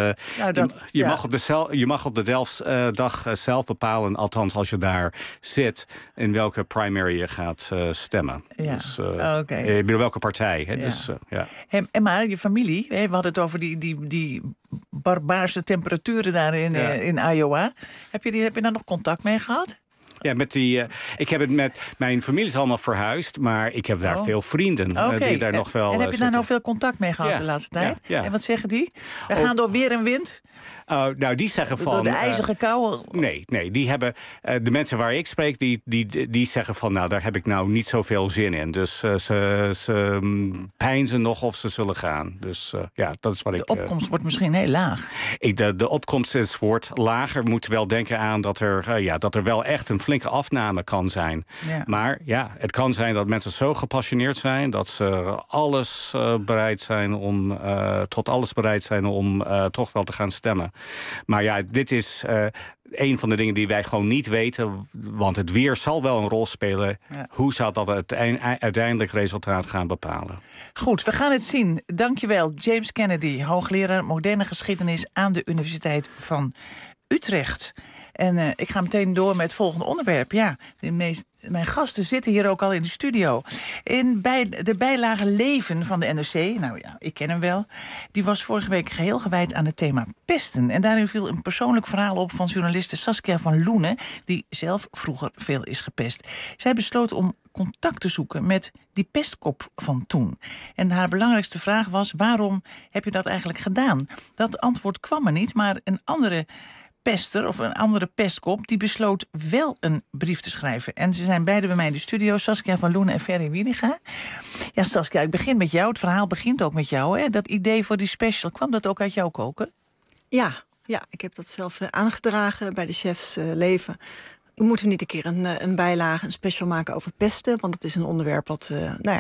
Speaker 3: je mag op de dag zelf bepalen, althans als je daar zit, in welke primary je gaat stemmen. Ja. Dus, welke partij. Hè? Ja. Dus,
Speaker 11: En maar je familie, we hadden het over die barbaarse temperaturen daar in Iowa. Heb je daar nog contact mee gehad?
Speaker 3: Ja, ik heb het met mijn familie is allemaal verhuisd, maar ik heb daar veel vrienden die daar nog wel.
Speaker 11: En heb je daar nou veel contact mee gehad de laatste tijd? Ja. En wat zeggen die? We gaan door weer en wind.
Speaker 3: Nou, die zeggen van.
Speaker 11: Door de ijzige kou?
Speaker 3: Nee, die hebben. De mensen waar ik spreek, die zeggen van, nou, daar heb ik nou niet zoveel zin in. Dus ze peinzen nog of ze zullen gaan. Dus dat is wat
Speaker 11: de opkomst wordt misschien heel laag.
Speaker 3: De opkomst wordt lager. We moeten wel denken aan dat er wel echt een flinke afname kan zijn.
Speaker 11: Ja.
Speaker 3: Maar ja, het kan zijn dat mensen zo gepassioneerd zijn dat ze tot alles bereid zijn om toch wel te gaan stemmen. Maar ja, dit is een van de dingen die wij gewoon niet weten. Want het weer zal wel een rol spelen. Ja. Hoe zal dat het uiteindelijk resultaat gaan bepalen?
Speaker 11: Goed, we gaan het zien. Dankjewel, James Kennedy, hoogleraar moderne geschiedenis aan de Universiteit van Utrecht. En ik ga meteen door met het volgende onderwerp. Ja, mijn gasten zitten hier ook al in de studio. Bij de bijlage Leven van de NRC, nou ja, ik ken hem wel, die was vorige week geheel gewijd aan het thema pesten. En daarin viel een persoonlijk verhaal op van journaliste Saskia van Loenen, die zelf vroeger veel is gepest. Zij besloot om contact te zoeken met die pestkop van toen. En haar belangrijkste vraag was: waarom heb je dat eigenlijk gedaan? Dat antwoord kwam er niet, maar een andere pester of een andere pestkop die besloot wel een brief te schrijven. En ze zijn beide bij mij in de studio, Saskia van Loenen en Ferry Wieringa. Ja, Saskia, ik begin met jou. Het verhaal begint ook met jou, hè? Dat idee voor die special, kwam dat ook uit jouw koken?
Speaker 4: Ja, ik heb dat zelf aangedragen bij de chefs Leven. Moeten we niet een keer een bijlage, een special maken over pesten? Want het is een onderwerp wat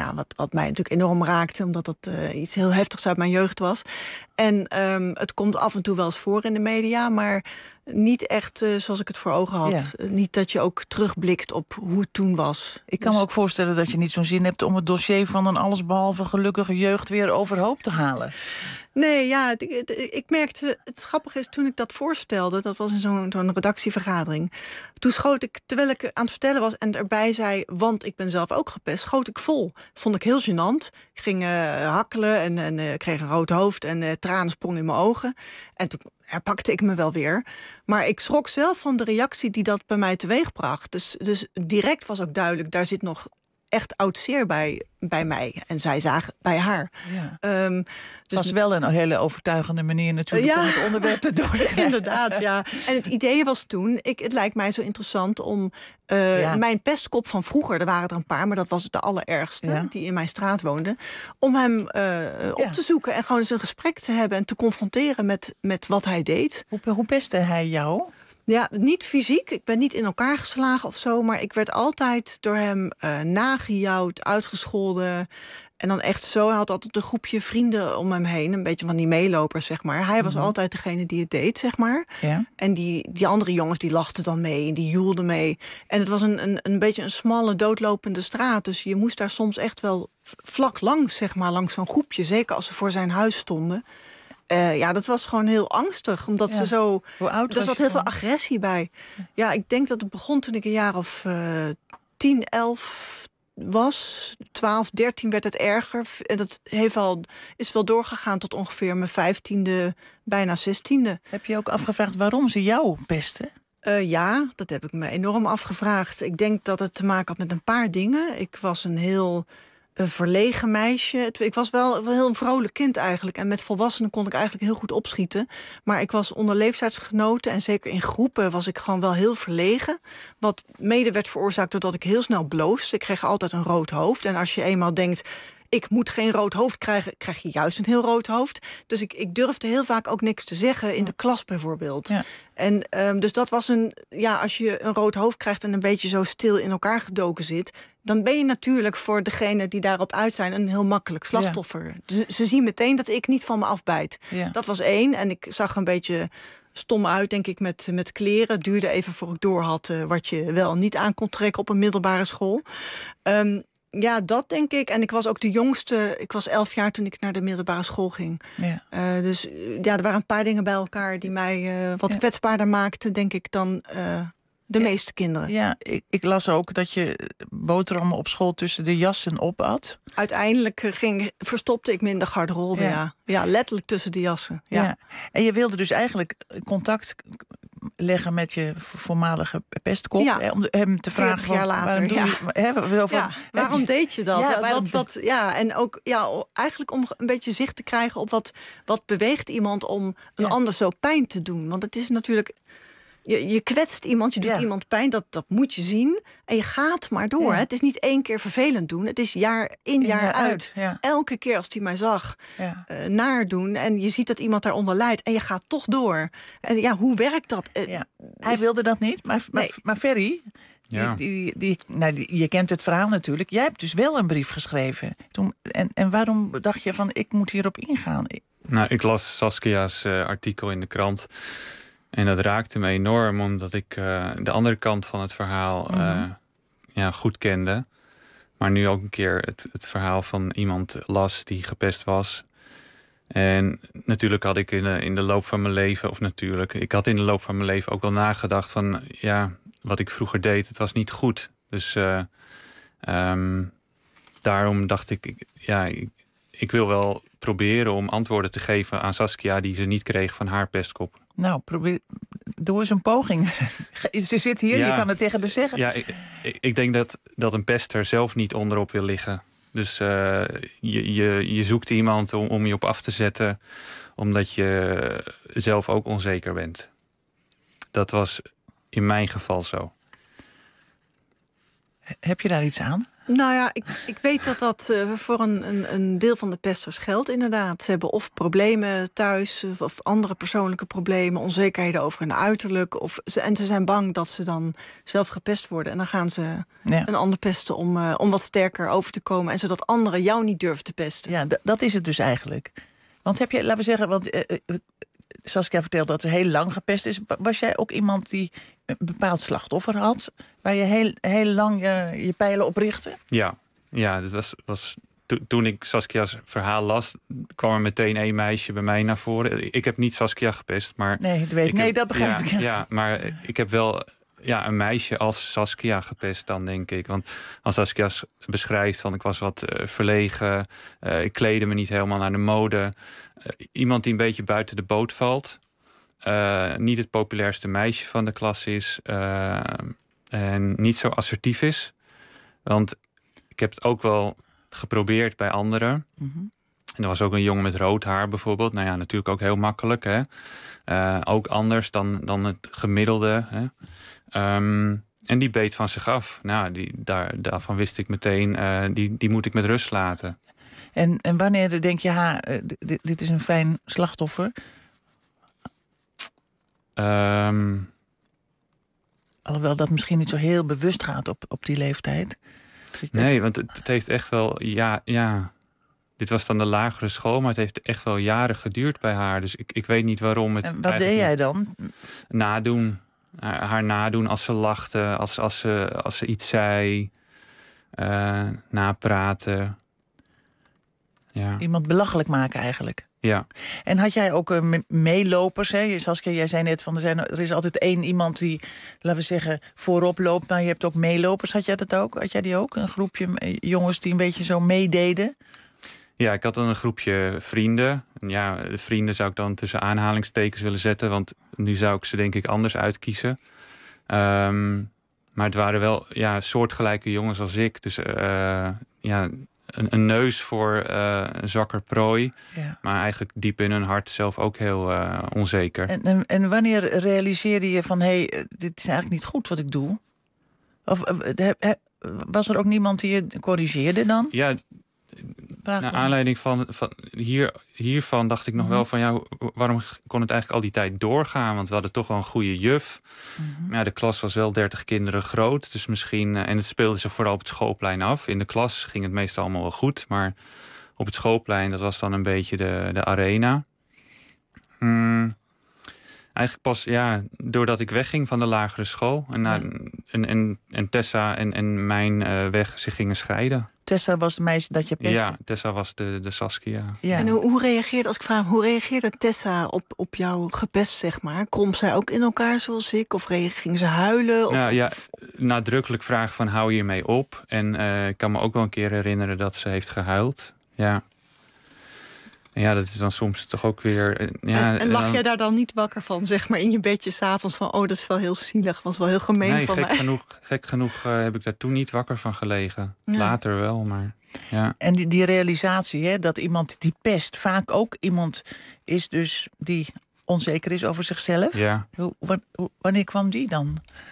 Speaker 4: mij natuurlijk enorm raakte, omdat het iets heel heftigs uit mijn jeugd was. En het komt af en toe wel eens voor in de media, maar niet echt zoals ik het voor ogen had. Ja. Niet dat je ook terugblikt op hoe het toen was.
Speaker 11: Ik kan me ook voorstellen dat je niet zo'n zin hebt om het dossier van een allesbehalve gelukkige jeugd weer overhoop te halen.
Speaker 4: Nee, ja, ik merkte, het grappige is, toen ik dat voorstelde, dat was in zo'n redactievergadering, toen schoot ik, terwijl ik aan het vertellen was en erbij zei, want ik ben zelf ook gepest, schoot ik vol. Vond ik heel gênant. Ik ging hakkelen en kreeg een rood hoofd en tranen sprongen in mijn ogen. En toen herpakte ik me wel weer. Maar ik schrok zelf van de reactie die dat bij mij teweegbracht. Dus direct was ook duidelijk, daar zit nog echt oud zeer bij mij. En zij zagen bij haar.
Speaker 11: Ja. Dus was wel een hele overtuigende manier natuurlijk om het onderwerp te doorkrijgen.
Speaker 4: Inderdaad, ja. En het idee was toen, het lijkt mij zo interessant om mijn pestkop van vroeger, er waren er een paar, maar dat was de allerergste, die in mijn straat woonde, om hem op te zoeken en gewoon eens een gesprek te hebben en te confronteren met wat hij deed.
Speaker 11: Hoe pestte hij jou?
Speaker 4: Ja, niet fysiek. Ik ben niet in elkaar geslagen of zo. Maar ik werd altijd door hem nagejouwd, uitgescholden. En dan echt zo. Hij had altijd een groepje vrienden om hem heen. Een beetje van die meelopers, zeg maar. Hij was altijd degene die het deed, zeg maar. Ja. En die andere jongens, die lachten dan mee. En die joelden mee. En het was een beetje een smalle, doodlopende straat. Dus je moest daar soms echt wel vlak langs, zeg maar. Langs zo'n groepje. Zeker als ze voor zijn huis stonden. Dat was gewoon heel angstig, omdat ze zo.
Speaker 11: Hoe oud
Speaker 4: er zat heel veel agressie bij. Ja, ik denk dat het begon toen ik een jaar of 10, 11 was. 12, 13 werd het erger. En dat is wel doorgegaan tot ongeveer mijn 15e, bijna 16e.
Speaker 11: Heb je ook afgevraagd waarom ze jou pesten?
Speaker 4: Ja, dat heb ik me enorm afgevraagd. Ik denk dat het te maken had met een paar dingen. Ik was een heel verlegen meisje. Ik was wel een heel vrolijk kind eigenlijk. En met volwassenen kon ik eigenlijk heel goed opschieten. Maar ik was onder leeftijdsgenoten en zeker in groepen was ik gewoon wel heel verlegen. Wat mede werd veroorzaakt doordat ik heel snel bloosde. Ik kreeg altijd een rood hoofd. En als je eenmaal denkt, ik moet geen rood hoofd krijgen, krijg je juist een heel rood hoofd. Dus ik durfde heel vaak ook niks te zeggen in de klas bijvoorbeeld. Ja. En dus dat was als je een rood hoofd krijgt en een beetje zo stil in elkaar gedoken zit, dan ben je natuurlijk voor degene die daarop uit zijn een heel makkelijk slachtoffer. Ja. Dus ze zien meteen dat ik niet van me afbijt. Ja. Dat was 1. En ik zag een beetje stom uit, denk ik, met kleren. Het duurde even voor ik door had wat je wel niet aan kon trekken op een middelbare school. Ja, dat denk ik. En ik was ook de jongste. Ik was 11 jaar toen ik naar de middelbare school ging. Ja. Dus er waren een paar dingen bij elkaar die mij wat kwetsbaarder maakten, denk ik, dan de meeste kinderen.
Speaker 11: Ja, ik las ook dat je boterhammen op school tussen de jassen opat.
Speaker 4: Uiteindelijk verstopte ik me in de garderobe, ja, letterlijk tussen de jassen. Ja.
Speaker 11: En je wilde dus eigenlijk contact leggen met je voormalige pestkop. Om hem te vragen
Speaker 4: 40 jaar later. Waarom deed je dat? En ook eigenlijk om een beetje zicht te krijgen op wat beweegt iemand om een ander zo pijn te doen. Want het is natuurlijk, je kwetst iemand, je doet iemand pijn, dat moet je zien. En je gaat maar door. Ja. Het is niet 1 keer vervelend doen. Het is jaar in, jaar uit. Ja. Elke keer als hij mij zag, naar doen. En je ziet dat iemand daaronder lijdt. En je gaat toch door. En hoe werkt dat?
Speaker 11: Hij wilde dat niet. Maar Ferry,
Speaker 1: Ja.
Speaker 11: Je kent het verhaal natuurlijk. Jij hebt dus wel een brief geschreven. En waarom dacht je van, ik moet hierop ingaan?
Speaker 2: Nou, ik las Saskia's artikel in de krant. En dat raakte me enorm, omdat ik de andere kant van het verhaal goed kende. Maar nu ook een keer het verhaal van iemand las die gepest was. En natuurlijk had ik in de loop van mijn leven... ik had in de loop van mijn leven ook wel nagedacht van... ja, wat ik vroeger deed, het was niet goed. Dus daarom dacht ik wil wel proberen om antwoorden te geven aan Saskia... die ze niet kreeg van haar pestkop.
Speaker 11: Nou, doe eens een poging. Ze zit hier, je kan het tegen haar zeggen.
Speaker 2: Ja, ik denk dat een pester zelf niet onderop wil liggen. Dus je zoekt iemand om je op af te zetten... omdat je zelf ook onzeker bent. Dat was in mijn geval zo.
Speaker 11: Heb je daar iets aan?
Speaker 4: Nou ja, ik weet dat voor een deel van de pesters geldt inderdaad. Ze hebben of problemen thuis of andere persoonlijke problemen... onzekerheden over hun uiterlijk. En ze zijn bang dat ze dan zelf gepest worden. En dan gaan ze een ander pesten om wat sterker over te komen... en zodat anderen jou niet durven te pesten.
Speaker 11: Ja, dat is het dus eigenlijk. Want heb je, laten we zeggen... Saskia vertelt dat ze heel lang gepest is. Was jij ook iemand die een bepaald slachtoffer had... waar je heel lang je pijlen op richtte?
Speaker 2: Ja, dat was toen ik Saskia's verhaal las... kwam er meteen één meisje bij mij naar voren. Ik heb niet Saskia gepest, maar...
Speaker 11: Nee, dat begrijp ik.
Speaker 2: Ja, maar ik heb wel een meisje als Saskia gepest dan, denk ik. Want als Saskia beschrijft van ik was wat verlegen... ik kleedde me niet helemaal naar de mode... iemand die een beetje buiten de boot valt... niet het populairste meisje van de klas is... en niet zo assertief is. Want ik heb het ook wel geprobeerd bij anderen. Mm-hmm. En er was ook een jongen met rood haar bijvoorbeeld. Nou ja, natuurlijk ook heel makkelijk. Hè? Ook anders dan het gemiddelde. Hè? En die beet van zich af. Nou, daarvan wist ik meteen, die moet ik met rust laten.
Speaker 11: En wanneer denk je, dit is een fijn slachtoffer? Alhoewel dat misschien niet zo heel bewust gaat op die leeftijd.
Speaker 2: Nee, want het heeft echt wel... Ja, dit was dan de lagere school, maar het heeft echt wel jaren geduurd bij haar. Dus ik weet niet waarom het...
Speaker 11: En wat deed jij dan?
Speaker 2: Nadoen. Haar nadoen als ze lachte, als ze iets zei. Napraten. Ja.
Speaker 11: Iemand belachelijk maken eigenlijk.
Speaker 2: Ja.
Speaker 11: En had jij ook meelopers? Hè? Saskia, jij zei net van er is altijd één iemand die, laten we zeggen, voorop loopt. Maar je hebt ook meelopers. Had jij dat ook? Had jij die ook? Een groepje jongens die een beetje zo meededen?
Speaker 2: Ja, ik had dan een groepje vrienden. Ja, de vrienden zou ik dan tussen aanhalingstekens willen zetten. Want nu zou ik ze denk ik anders uitkiezen. Maar het waren wel soortgelijke jongens als ik. Dus een neus voor een zwakker prooi. Ja. Maar eigenlijk diep in hun hart zelf ook heel onzeker.
Speaker 11: En wanneer realiseerde je van... dit is eigenlijk niet goed wat ik doe? Of was er ook niemand die je corrigeerde dan?
Speaker 2: Ja, naar aanleiding van hiervan dacht ik nog wel van... waarom kon het eigenlijk al die tijd doorgaan? Want we hadden toch wel een goede juf. Mm-hmm. Ja, de klas was wel 30 kinderen groot. Dus misschien, en het speelde ze vooral op het schoolplein af. In de klas ging het meestal allemaal wel goed. Maar op het schoolplein, dat was dan een beetje de arena. Eigenlijk pas doordat ik wegging van de lagere school... en Tessa en mijn weg zich gingen scheiden.
Speaker 11: Tessa was het meisje dat je pestte?
Speaker 2: Ja, Tessa was de Saskia.
Speaker 4: Ja. En hoe reageerde Tessa op jouw gepest, zeg maar? Kromp zij ook in elkaar zoals ik? Of ging ze huilen?
Speaker 2: Nadrukkelijk vragen van hou je mee op. En ik kan me ook wel een keer herinneren dat ze heeft gehuild. Ja. Ja, dat is dan soms toch ook weer...
Speaker 4: en lag jij daar dan niet wakker van, zeg maar, in je bedje 's avonds van... dat is wel heel zielig, was wel heel gemeen van mij.
Speaker 2: Gek genoeg heb ik daar toen niet wakker van gelegen. Ja. Later wel, maar ja.
Speaker 11: En die realisatie, hè, dat iemand die pest vaak ook iemand is dus die onzeker is over zichzelf.
Speaker 2: Ja.
Speaker 11: Wanneer kwam die dan?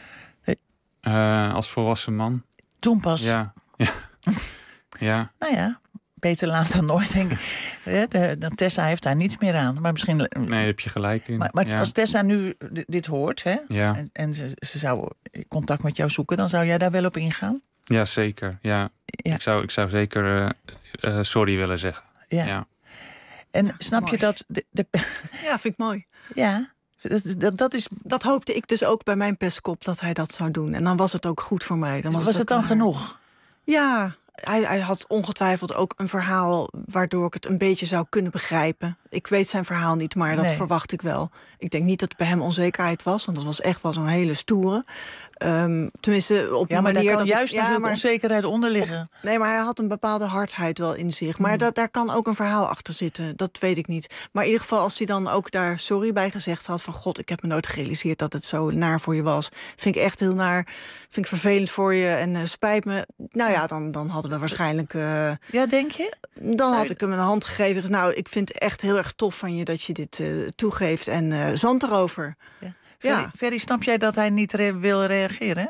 Speaker 2: Als volwassen man.
Speaker 11: Toen pas?
Speaker 2: Ja. Ja.
Speaker 11: Nou ja, beter laat dan nooit, denk ik. Tessa heeft daar niets meer aan. Maar misschien...
Speaker 2: Nee, daar heb je gelijk in.
Speaker 11: Maar als Tessa nu dit hoort, hè,
Speaker 2: Ja.
Speaker 11: en ze zou contact met jou zoeken, dan zou jij daar wel op ingaan?
Speaker 2: Ja, zeker. Ja. Ik zou zeker sorry willen zeggen.
Speaker 11: Ja. En snap je dat...
Speaker 4: Ja, vind ik mooi.
Speaker 11: Ja,
Speaker 4: dat hoopte ik dus ook bij mijn pestkop, dat hij dat zou doen. En dan was het ook goed voor mij. Dan
Speaker 11: was het dan genoeg?
Speaker 4: Ja, hij had ongetwijfeld ook een verhaal waardoor ik het een beetje zou kunnen begrijpen. Ik weet zijn verhaal niet, maar dat verwacht ik wel. Ik denk niet dat het bij hem onzekerheid was, want dat was echt wel zo'n hele stoere. Tenminste, op een
Speaker 11: maar
Speaker 4: manier
Speaker 11: daar kan
Speaker 4: dat
Speaker 11: juist natuurlijk onzekerheid onder liggen.
Speaker 4: Nee, maar hij had een bepaalde hardheid wel in zich. Maar daar kan ook een verhaal achter zitten. Dat weet ik niet. Maar in ieder geval, als hij dan ook daar sorry bij gezegd had... van god, ik heb me nooit gerealiseerd dat het zo naar voor je was. Vind ik echt heel naar. Vind ik vervelend voor je en spijt me. Nou ja, dan hadden we waarschijnlijk...
Speaker 11: ja, denk je?
Speaker 4: Dan had ik hem een hand gegeven. Nou, ik vind het echt heel erg tof van je dat je dit toegeeft. En zand erover.
Speaker 11: Ja. Ferry, snap jij dat hij niet wil reageren?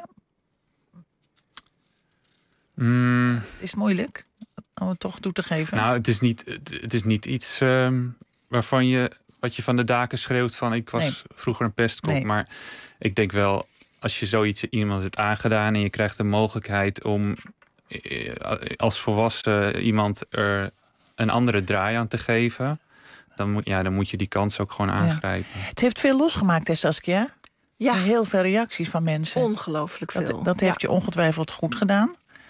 Speaker 11: Is het moeilijk om het toch toe te geven?
Speaker 2: Nou, het is niet iets wat je van de daken schreeuwt van... ik was vroeger een pestkop. Nee. Maar ik denk wel, als je zoiets iemand hebt aangedaan... en je krijgt de mogelijkheid om als volwassen iemand er een andere draai aan te geven... dan moet je die kans ook gewoon aangrijpen.
Speaker 11: Ja. Het heeft veel losgemaakt, hè, Saskia?
Speaker 4: Ja.
Speaker 11: Heel veel reacties van mensen.
Speaker 4: Ongelooflijk veel.
Speaker 11: Dat heeft je ongetwijfeld goed gedaan.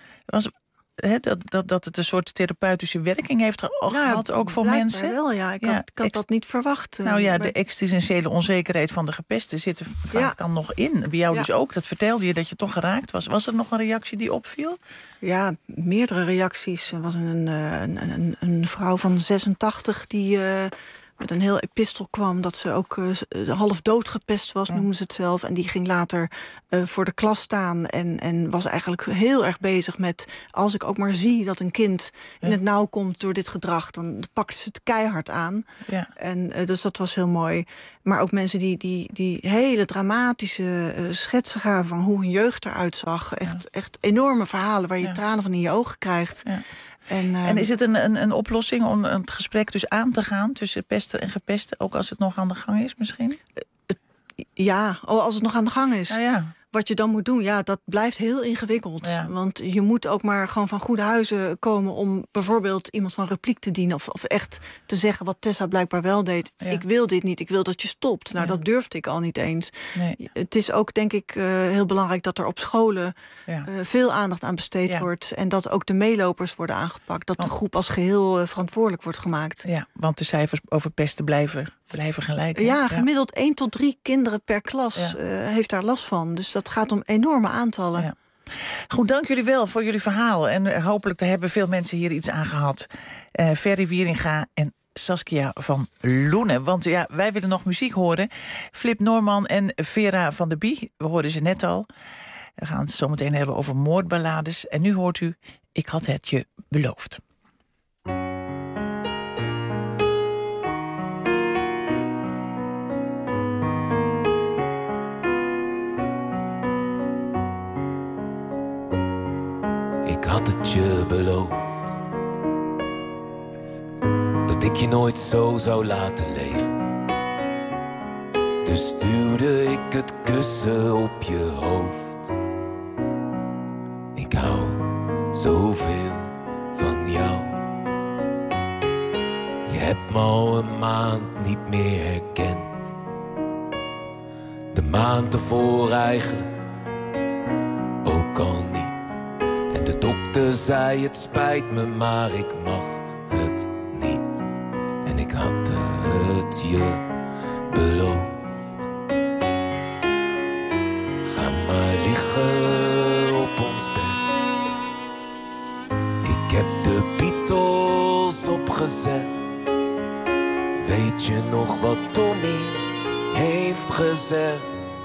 Speaker 11: Dat het een soort therapeutische werking heeft gehad, ook voor mensen.
Speaker 4: Wel, ja. Ik had dat niet verwacht.
Speaker 11: Nou ja, de existentiële onzekerheid van de gepesten zit er vaak dan nog in. Bij jou dus ook. Dat vertelde je dat je toch geraakt was. Was er nog een reactie die opviel?
Speaker 4: Ja, meerdere reacties. Er was een vrouw van 86 die... met een heel epistel kwam dat ze ook half dood gepest was, noemen ze het zelf. En die ging later voor de klas staan en was eigenlijk heel erg bezig met... als ik ook maar zie dat een kind in het nauw komt door dit gedrag... dan pakt ze het keihard aan. Ja. En dus dat was heel mooi. Maar ook mensen die hele dramatische schetsen gaven... van hoe hun jeugd eruit zag. Echt enorme verhalen waar je tranen van in je ogen krijgt... Ja.
Speaker 11: En is het een oplossing om het gesprek dus aan te gaan... tussen pester en gepesten, ook als het nog aan de gang is misschien?
Speaker 4: Ja, als het nog aan de gang is.
Speaker 11: Ja.
Speaker 4: Wat je dan moet doen, dat blijft heel ingewikkeld. Ja. Want je moet ook maar gewoon van goede huizen komen... om bijvoorbeeld iemand van repliek te dienen... of echt te zeggen wat Tessa blijkbaar wel deed. Ja. Ik wil dit niet, ik wil dat je stopt. Nou, dat durfde ik al niet eens. Nee. Het is ook, denk ik, heel belangrijk dat er op scholen... veel aandacht aan besteed wordt... en dat ook de meelopers worden aangepakt. Dat de groep als geheel verantwoordelijk wordt gemaakt.
Speaker 11: Ja, want de cijfers over pesten blijven gelijk.
Speaker 4: Ja, gemiddeld 1 tot 3 kinderen per klas heeft daar last van. Dus dat gaat om enorme aantallen. Ja.
Speaker 11: Goed, dank jullie wel voor jullie verhaal. En hopelijk hebben veel mensen hier iets aan gehad. Ferry Wieringa en Saskia van Loenen. Want wij willen nog muziek horen. Flip Norman en Vera van der Bie. We hoorden ze net al. We gaan het zo meteen hebben over moordballades. En nu hoort u Ik had het je beloofd.
Speaker 21: Ik had het je beloofd dat ik je nooit zo zou laten leven. Dus duwde ik het kussen op je hoofd. Ik hou zoveel van jou. Je hebt me al een maand niet meer herkend. De maand ervoor eigenlijk ook al niet. En de dokter zei het spijt me, maar ik mag het niet. En ik had het je beloofd. Ga maar liggen op ons bed. Ik heb de Beatles opgezet. Weet je nog wat Tommy heeft gezegd?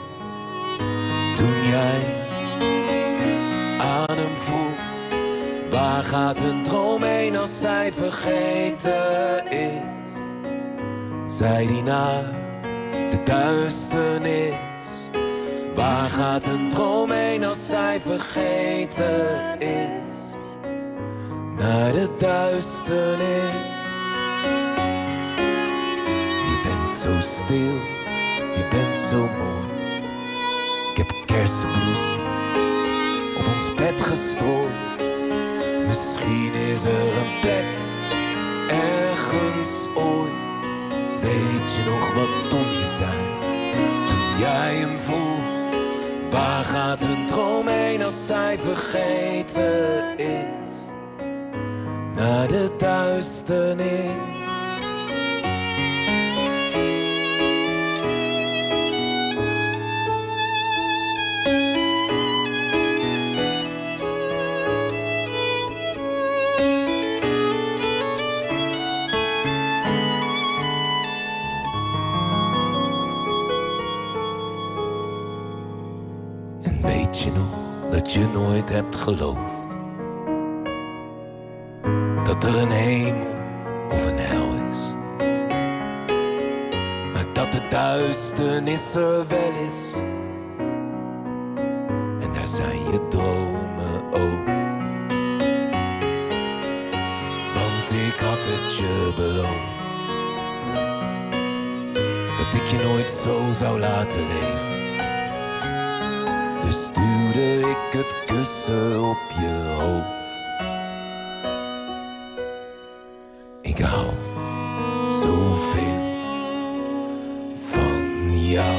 Speaker 21: Toen jij aan hem vroeg, waar gaat een droom heen als zij vergeten is? Zei die naar de duisternis. Waar gaat een droom heen als zij vergeten is? Naar de duisternis. zo stil, je bent zo mooi. Ik heb kersenbloes op ons bed gestrooid. Misschien is er een plek, ergens ooit. Weet je nog wat Tommy zei, toen jij hem vroeg? Waar gaat een droom heen als zij vergeten is? Naar de duisternis. Weet je nog dat je nooit hebt geloofd dat er een hemel of een hel is, maar dat de duisternis er wel is. En daar zijn je dromen ook. Want ik had het je beloofd dat ik je nooit zo zou laten leven. Dus duwde ik het kussen op je hoofd. Ik hou zoveel van jou.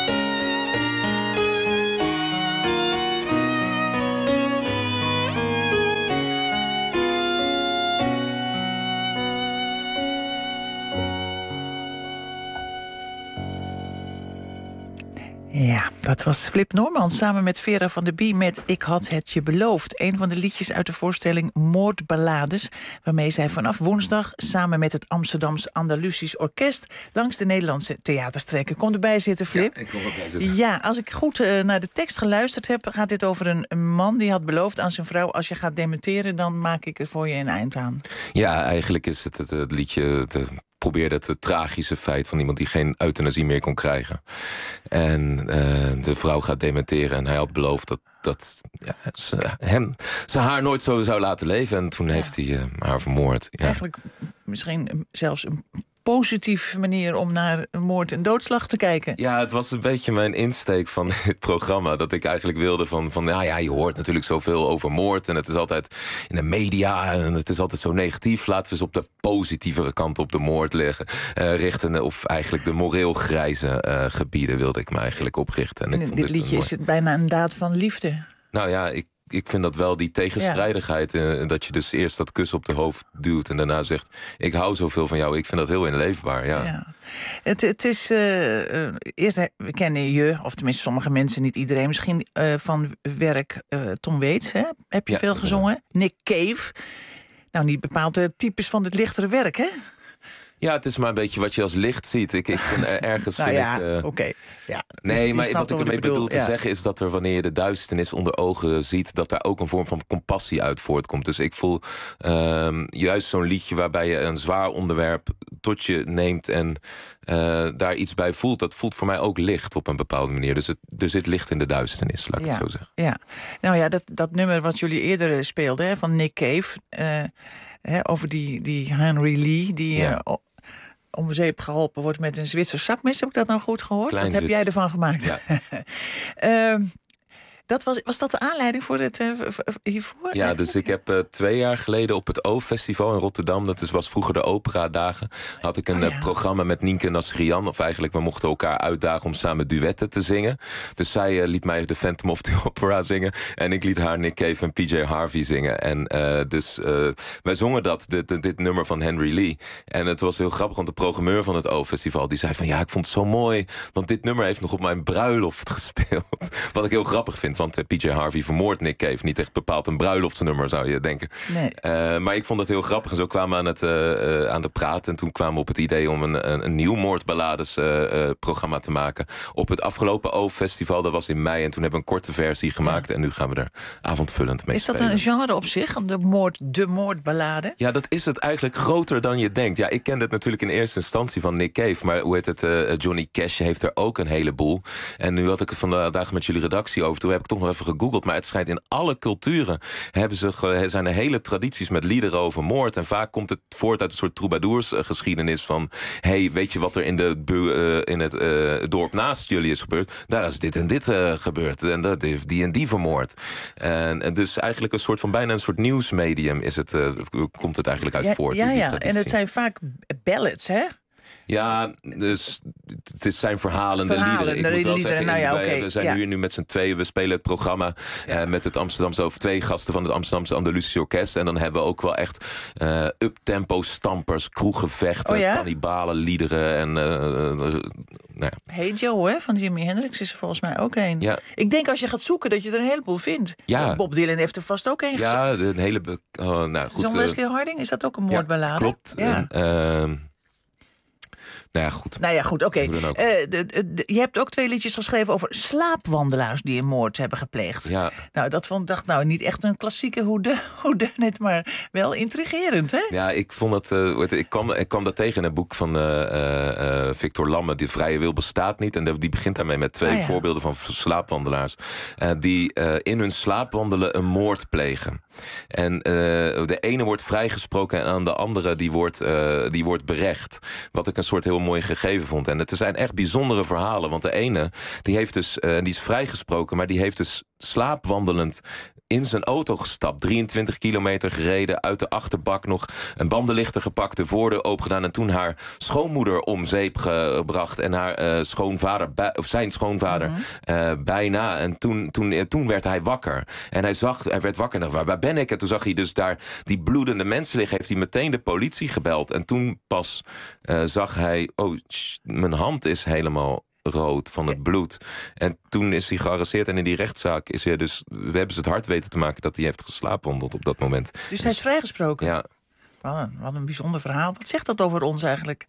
Speaker 11: Ja, dat was Flip Norman samen met Vera van der Bie met Ik had het je beloofd. Een van de liedjes uit de voorstelling Moordballades, waarmee zij vanaf woensdag samen met het Amsterdams Andalusisch Orkest langs de Nederlandse theaters trekken. Kom erbij zitten, Flip.
Speaker 21: Ja, ik kom erbij zitten.
Speaker 11: Ja, als ik goed naar de tekst geluisterd heb, gaat dit over een man die had beloofd aan zijn vrouw: als je gaat dementeren, dan maak ik er voor je een eind aan.
Speaker 21: Ja, eigenlijk is het liedje probeerde het tragische feit van iemand die geen euthanasie meer kon krijgen. En de vrouw gaat dementeren en hij had beloofd dat ze haar nooit zo zou laten leven. En toen heeft hij haar vermoord. Ja.
Speaker 11: Eigenlijk misschien zelfs een positieve manier om naar een moord en doodslag te kijken.
Speaker 21: Ja, het was een beetje mijn insteek van dit programma. Dat ik eigenlijk wilde van je hoort natuurlijk zoveel over moord. En het is altijd in de media en het is altijd zo negatief. Laten we eens op de positievere kant op de moord richten. Of eigenlijk de moreel grijze gebieden wilde ik me eigenlijk oprichten. En
Speaker 11: in dit liedje is het bijna een daad van liefde.
Speaker 21: Nou ja, ik vind dat wel die tegenstrijdigheid. Dat je dus eerst dat kus op de hoofd duwt en daarna zegt: ik hou zoveel van jou. Ik vind dat heel inleefbaar, ja.
Speaker 11: Het is... eerst, we kennen je, of tenminste sommige mensen, niet iedereen, misschien van werk Tom Waits. Hè? Heb je veel gezongen? Nick Cave. Nou, niet bepaald typisch van het lichtere werk, hè?
Speaker 21: Ja, het is maar een beetje wat je als licht ziet. Ik vind ergens...
Speaker 11: nou
Speaker 21: vind
Speaker 11: ja, oké. Ja,
Speaker 21: nee, maar wat ik ermee bedoel te zeggen is dat er, wanneer je de duisternis onder ogen ziet, dat daar ook een vorm van compassie uit voortkomt. Dus ik voel juist zo'n liedje waarbij je een zwaar onderwerp tot je neemt en daar iets bij voelt. Dat voelt voor mij ook licht op een bepaalde manier. Dus er zit licht in de duisternis, laat ik het zo zeggen.
Speaker 11: Ja, nou ja, dat nummer wat jullie eerder speelden, hè, van Nick Cave, over die Henry Lee, die om zeep geholpen wordt met een Zwitser zakmes. Heb ik dat nou goed gehoord? Wat heb jij ervan gemaakt? Ja. Was dat de aanleiding voor het hiervoor?
Speaker 21: Ja, dus ik heb 2 jaar geleden op het O-festival in Rotterdam, was vroeger de Opera-dagen, had ik een programma met Nienke Nasrian. Of eigenlijk, we mochten elkaar uitdagen om samen duetten te zingen. Dus zij liet mij The Phantom of the Opera zingen. En ik liet haar Nick Cave en PJ Harvey zingen. En wij zongen dit nummer van Henry Lee. En het was heel grappig, want de programmeur van het O-festival die zei van ja, ik vond het zo mooi, want dit nummer heeft nog op mijn bruiloft gespeeld. Wat ik heel grappig vind. Want PJ Harvey vermoordt Nick Cave. Niet echt bepaald een bruiloftsnummer, zou je denken.
Speaker 11: Nee.
Speaker 21: Maar ik vond het heel grappig. En zo kwamen we aan de praat. En toen kwamen we op het idee om een nieuw moordballades programma te maken. Op het afgelopen O-festival, dat was in mei. En toen hebben we een korte versie gemaakt. En nu gaan we er avondvullend mee spelen.
Speaker 11: Is dat een genre op zich, de moordballade?
Speaker 21: Ja, dat is het eigenlijk groter dan je denkt. Ja, ik kende het natuurlijk in eerste instantie van Nick Cave. Maar hoe heet het? Johnny Cash heeft er ook een heleboel. En nu had ik het vandaag met jullie redactie over. Toen heb ik
Speaker 5: toch nog even gegoogeld, maar het schijnt in alle culturen zijn er hele tradities met liederen over moord. En vaak komt het voort uit een soort troubadours-geschiedenis van, hey, weet je wat er in het dorp naast jullie is gebeurd? Daar is dit en dit gebeurd. En dat heeft die en die vermoord. En dus eigenlijk een soort van bijna een soort nieuwsmedium komt het eigenlijk uit voort.
Speaker 11: Ja, en het zijn vaak ballads, hè?
Speaker 5: Ja, dus het zijn verhalende liederen. Ik moet wel zeggen, we zijn hier nu met z'n tweeën. We spelen het programma met het Amsterdamse, of 2 gasten van het Amsterdamse Andalusisch Orkest. En dan hebben we ook wel echt uptempo stampers, kroeggevechten, kannibalen liederen. En,
Speaker 11: Hey Joe, hè, van Jimi Hendrix is er volgens mij ook een. Ja. Ik denk als je gaat zoeken dat je er een heleboel vindt.
Speaker 5: Ja.
Speaker 11: Bob Dylan heeft er vast ook een gezet.
Speaker 5: Ja, een hele... goed.
Speaker 11: John Wesley Harding, is dat ook een moordballade?
Speaker 5: Klopt.
Speaker 11: Ja. Nou ja, goed, oké. Je hebt ook 2 liedjes geschreven over slaapwandelaars die een moord hebben gepleegd.
Speaker 5: Ja.
Speaker 11: Nou, dacht niet echt een klassieke whodunit, maar wel intrigerend, hè?
Speaker 5: Ja, ik vond dat... Ik kwam dat tegen in een boek van Victor Lamme, Die vrije wil bestaat niet. En die begint daarmee met 2 voorbeelden van slaapwandelaars. Die in hun slaap wandelen een moord plegen. En de ene wordt vrijgesproken en aan de andere die wordt berecht. Wat ik een soort heel mooi gegeven vond. En het zijn echt bijzondere verhalen. Want de ene, die heeft dus, die is vrijgesproken, maar die heeft dus slaapwandelend in zijn auto gestapt. 23 kilometer gereden, uit de achterbak nog een bandenlichter gepakt, de voordeur open gedaan en toen haar schoonmoeder om zeep gebracht en haar schoonvader, of zijn schoonvader, bijna. En toen werd hij wakker. En hij werd wakker en dacht, waar ben ik? En toen zag hij dus daar die bloedende mensen liggen. Heeft hij meteen de politie gebeld. En toen pas zag hij, mijn hand is helemaal rood van het bloed. En toen is hij gearresteerd en in die rechtszaak is hij dus... We hebben ze het hard weten te maken dat hij heeft geslaapwandeld op dat moment.
Speaker 11: Dus hij is vrijgesproken?
Speaker 5: Ja.
Speaker 11: Wat een bijzonder verhaal. Wat zegt dat over ons eigenlijk?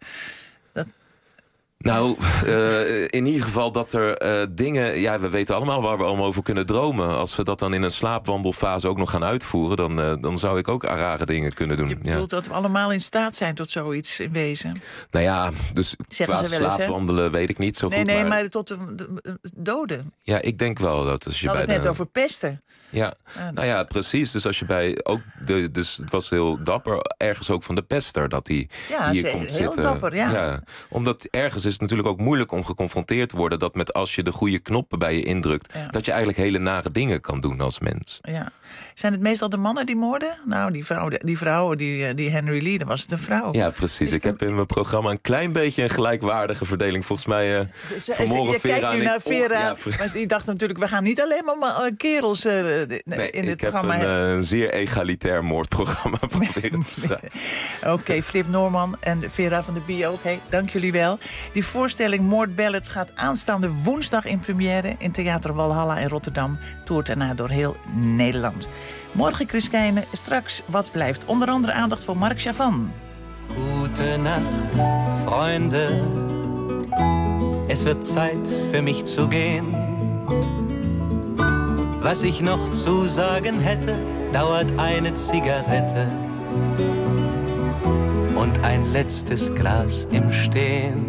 Speaker 5: Nou, in ieder geval dat er dingen... Ja, we weten allemaal waar we allemaal over kunnen dromen. Als we dat dan in een slaapwandelfase ook nog gaan uitvoeren... dan zou ik ook rare dingen kunnen doen.
Speaker 11: Je bedoelt dat we allemaal in staat zijn tot zoiets in wezen?
Speaker 5: Nou ja, dus qua slaapwandelen weet ik niet zo goed.
Speaker 11: Nee, maar tot de doden.
Speaker 5: Ja, ik denk wel dat als je
Speaker 11: bij... We hadden het net over pesten.
Speaker 5: Ja, nou ja, precies. Dus als je bij ook dus het was heel dapper, ergens ook van de pester dat hij hier komt zitten.
Speaker 11: Ja, heel dapper, ja.
Speaker 5: Omdat ergens is het natuurlijk ook moeilijk om geconfronteerd te worden dat met als je de goede knoppen bij je indrukt, dat je eigenlijk hele nare dingen kan doen als mens.
Speaker 11: Ja. Zijn het meestal de mannen die moorden? Nou, die vrouw, die Henry Lee, dat was het een vrouw.
Speaker 5: Ja, precies. Ik heb in mijn programma een klein beetje een gelijkwaardige verdeling. Volgens mij vanmorgen Vera.
Speaker 11: Je kijkt nu naar Vera, maar die dacht natuurlijk, we gaan niet alleen maar kerels in dit programma hebben.
Speaker 5: Ik heb een zeer egalitair moordprogramma proberen te schrijven.
Speaker 11: Oké, Flip Noorman en Vera van der Bie ook. Hey, dank jullie wel. Die voorstelling Moordballads gaat aanstaande woensdag in première in Theater Walhalla in Rotterdam. Toert daarna door heel Nederland. Morgen, Chris Keijne, straks Wat blijft. Onder andere aandacht voor Mark Chavan.
Speaker 6: Gute Nacht, Freunde. Es wird Zeit für mich zu gehen. Was ich noch zu sagen hätte, dauert eine Zigarette und ein letztes Glas im Stehen.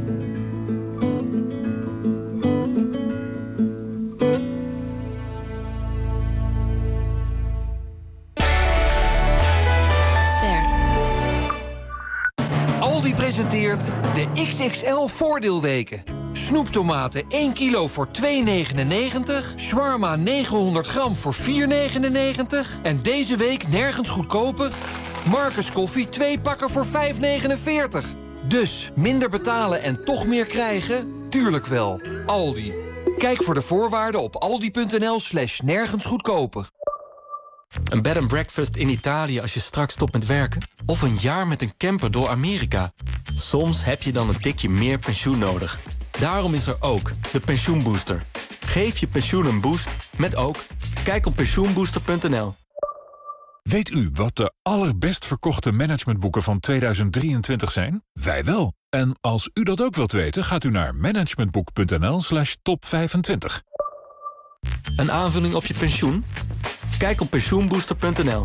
Speaker 7: Aldi presenteert de XXL voordeelweken. Snoeptomaten 1 kilo voor €2,99. Shawarma 900 gram voor €4,99. En deze week nergens goedkoper. Marcus koffie 2 pakken voor €5,49. Dus minder betalen en toch meer krijgen? Tuurlijk wel. Aldi. Kijk voor de voorwaarden op aldi.nl/nergens goedkoper.
Speaker 8: Een bed and breakfast in Italië als je straks stopt met werken? Of een jaar met een camper door Amerika? Soms heb je dan een tikje meer pensioen nodig. Daarom is er ook de Pensioenbooster. Geef je pensioen een boost met ook. Kijk op pensioenbooster.nl.
Speaker 9: Weet u wat de allerbest verkochte managementboeken van 2023 zijn? Wij wel. En als u dat ook wilt weten, gaat u naar managementboek.nl/top25.
Speaker 8: Een aanvulling op je pensioen? Kijk op pensioenbooster.nl.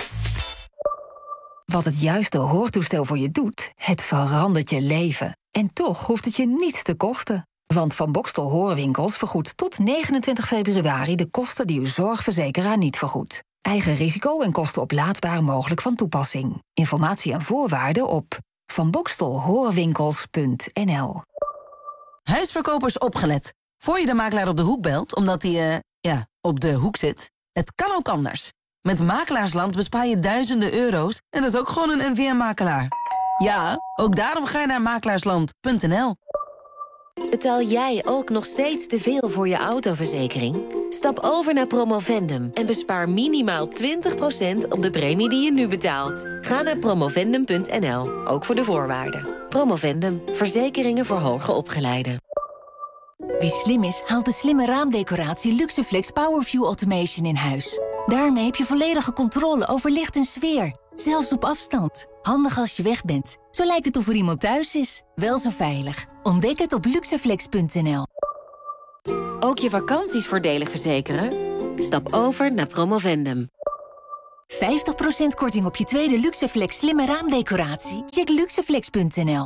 Speaker 26: Wat het juiste hoortoestel voor je doet, het verandert je leven. En toch hoeft het je niets te kosten.
Speaker 12: Want Van Bokstel Hoorwinkels vergoedt tot 29 februari... de kosten die uw zorgverzekeraar niet vergoedt. Eigen risico en kosten oplaadbaar mogelijk van toepassing. Informatie en voorwaarden op vanbokstelhoorwinkels.nl.
Speaker 13: Huisverkopers opgelet. Voor je de makelaar op de hoek belt, omdat hij, op de hoek zit. Het kan ook anders. Met Makelaarsland bespaar je duizenden euro's en dat is ook gewoon een NVM-makelaar. Ja, ook daarom ga je naar makelaarsland.nl.
Speaker 14: Betaal jij ook nog steeds te veel voor je autoverzekering? Stap over naar Promovendum en bespaar minimaal 20% op de premie die je nu betaalt. Ga naar promovendum.nl, ook voor de voorwaarden. Promovendum, verzekeringen voor hoger opgeleiden.
Speaker 12: Wie slim is, haalt de slimme raamdecoratie Luxeflex Powerview Automation in huis. Daarmee heb je volledige controle over licht en sfeer. Zelfs op afstand. Handig als je weg bent. Zo lijkt het of er iemand thuis is. Wel zo veilig. Ontdek het op luxeflex.nl.
Speaker 14: Ook je vakanties voordelig verzekeren? Stap over naar Promovendum.
Speaker 12: 50% korting op je tweede Luxeflex slimme raamdecoratie? Check luxeflex.nl.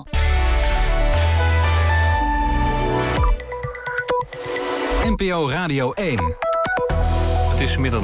Speaker 15: NPO Radio 1.
Speaker 1: Het is middernacht.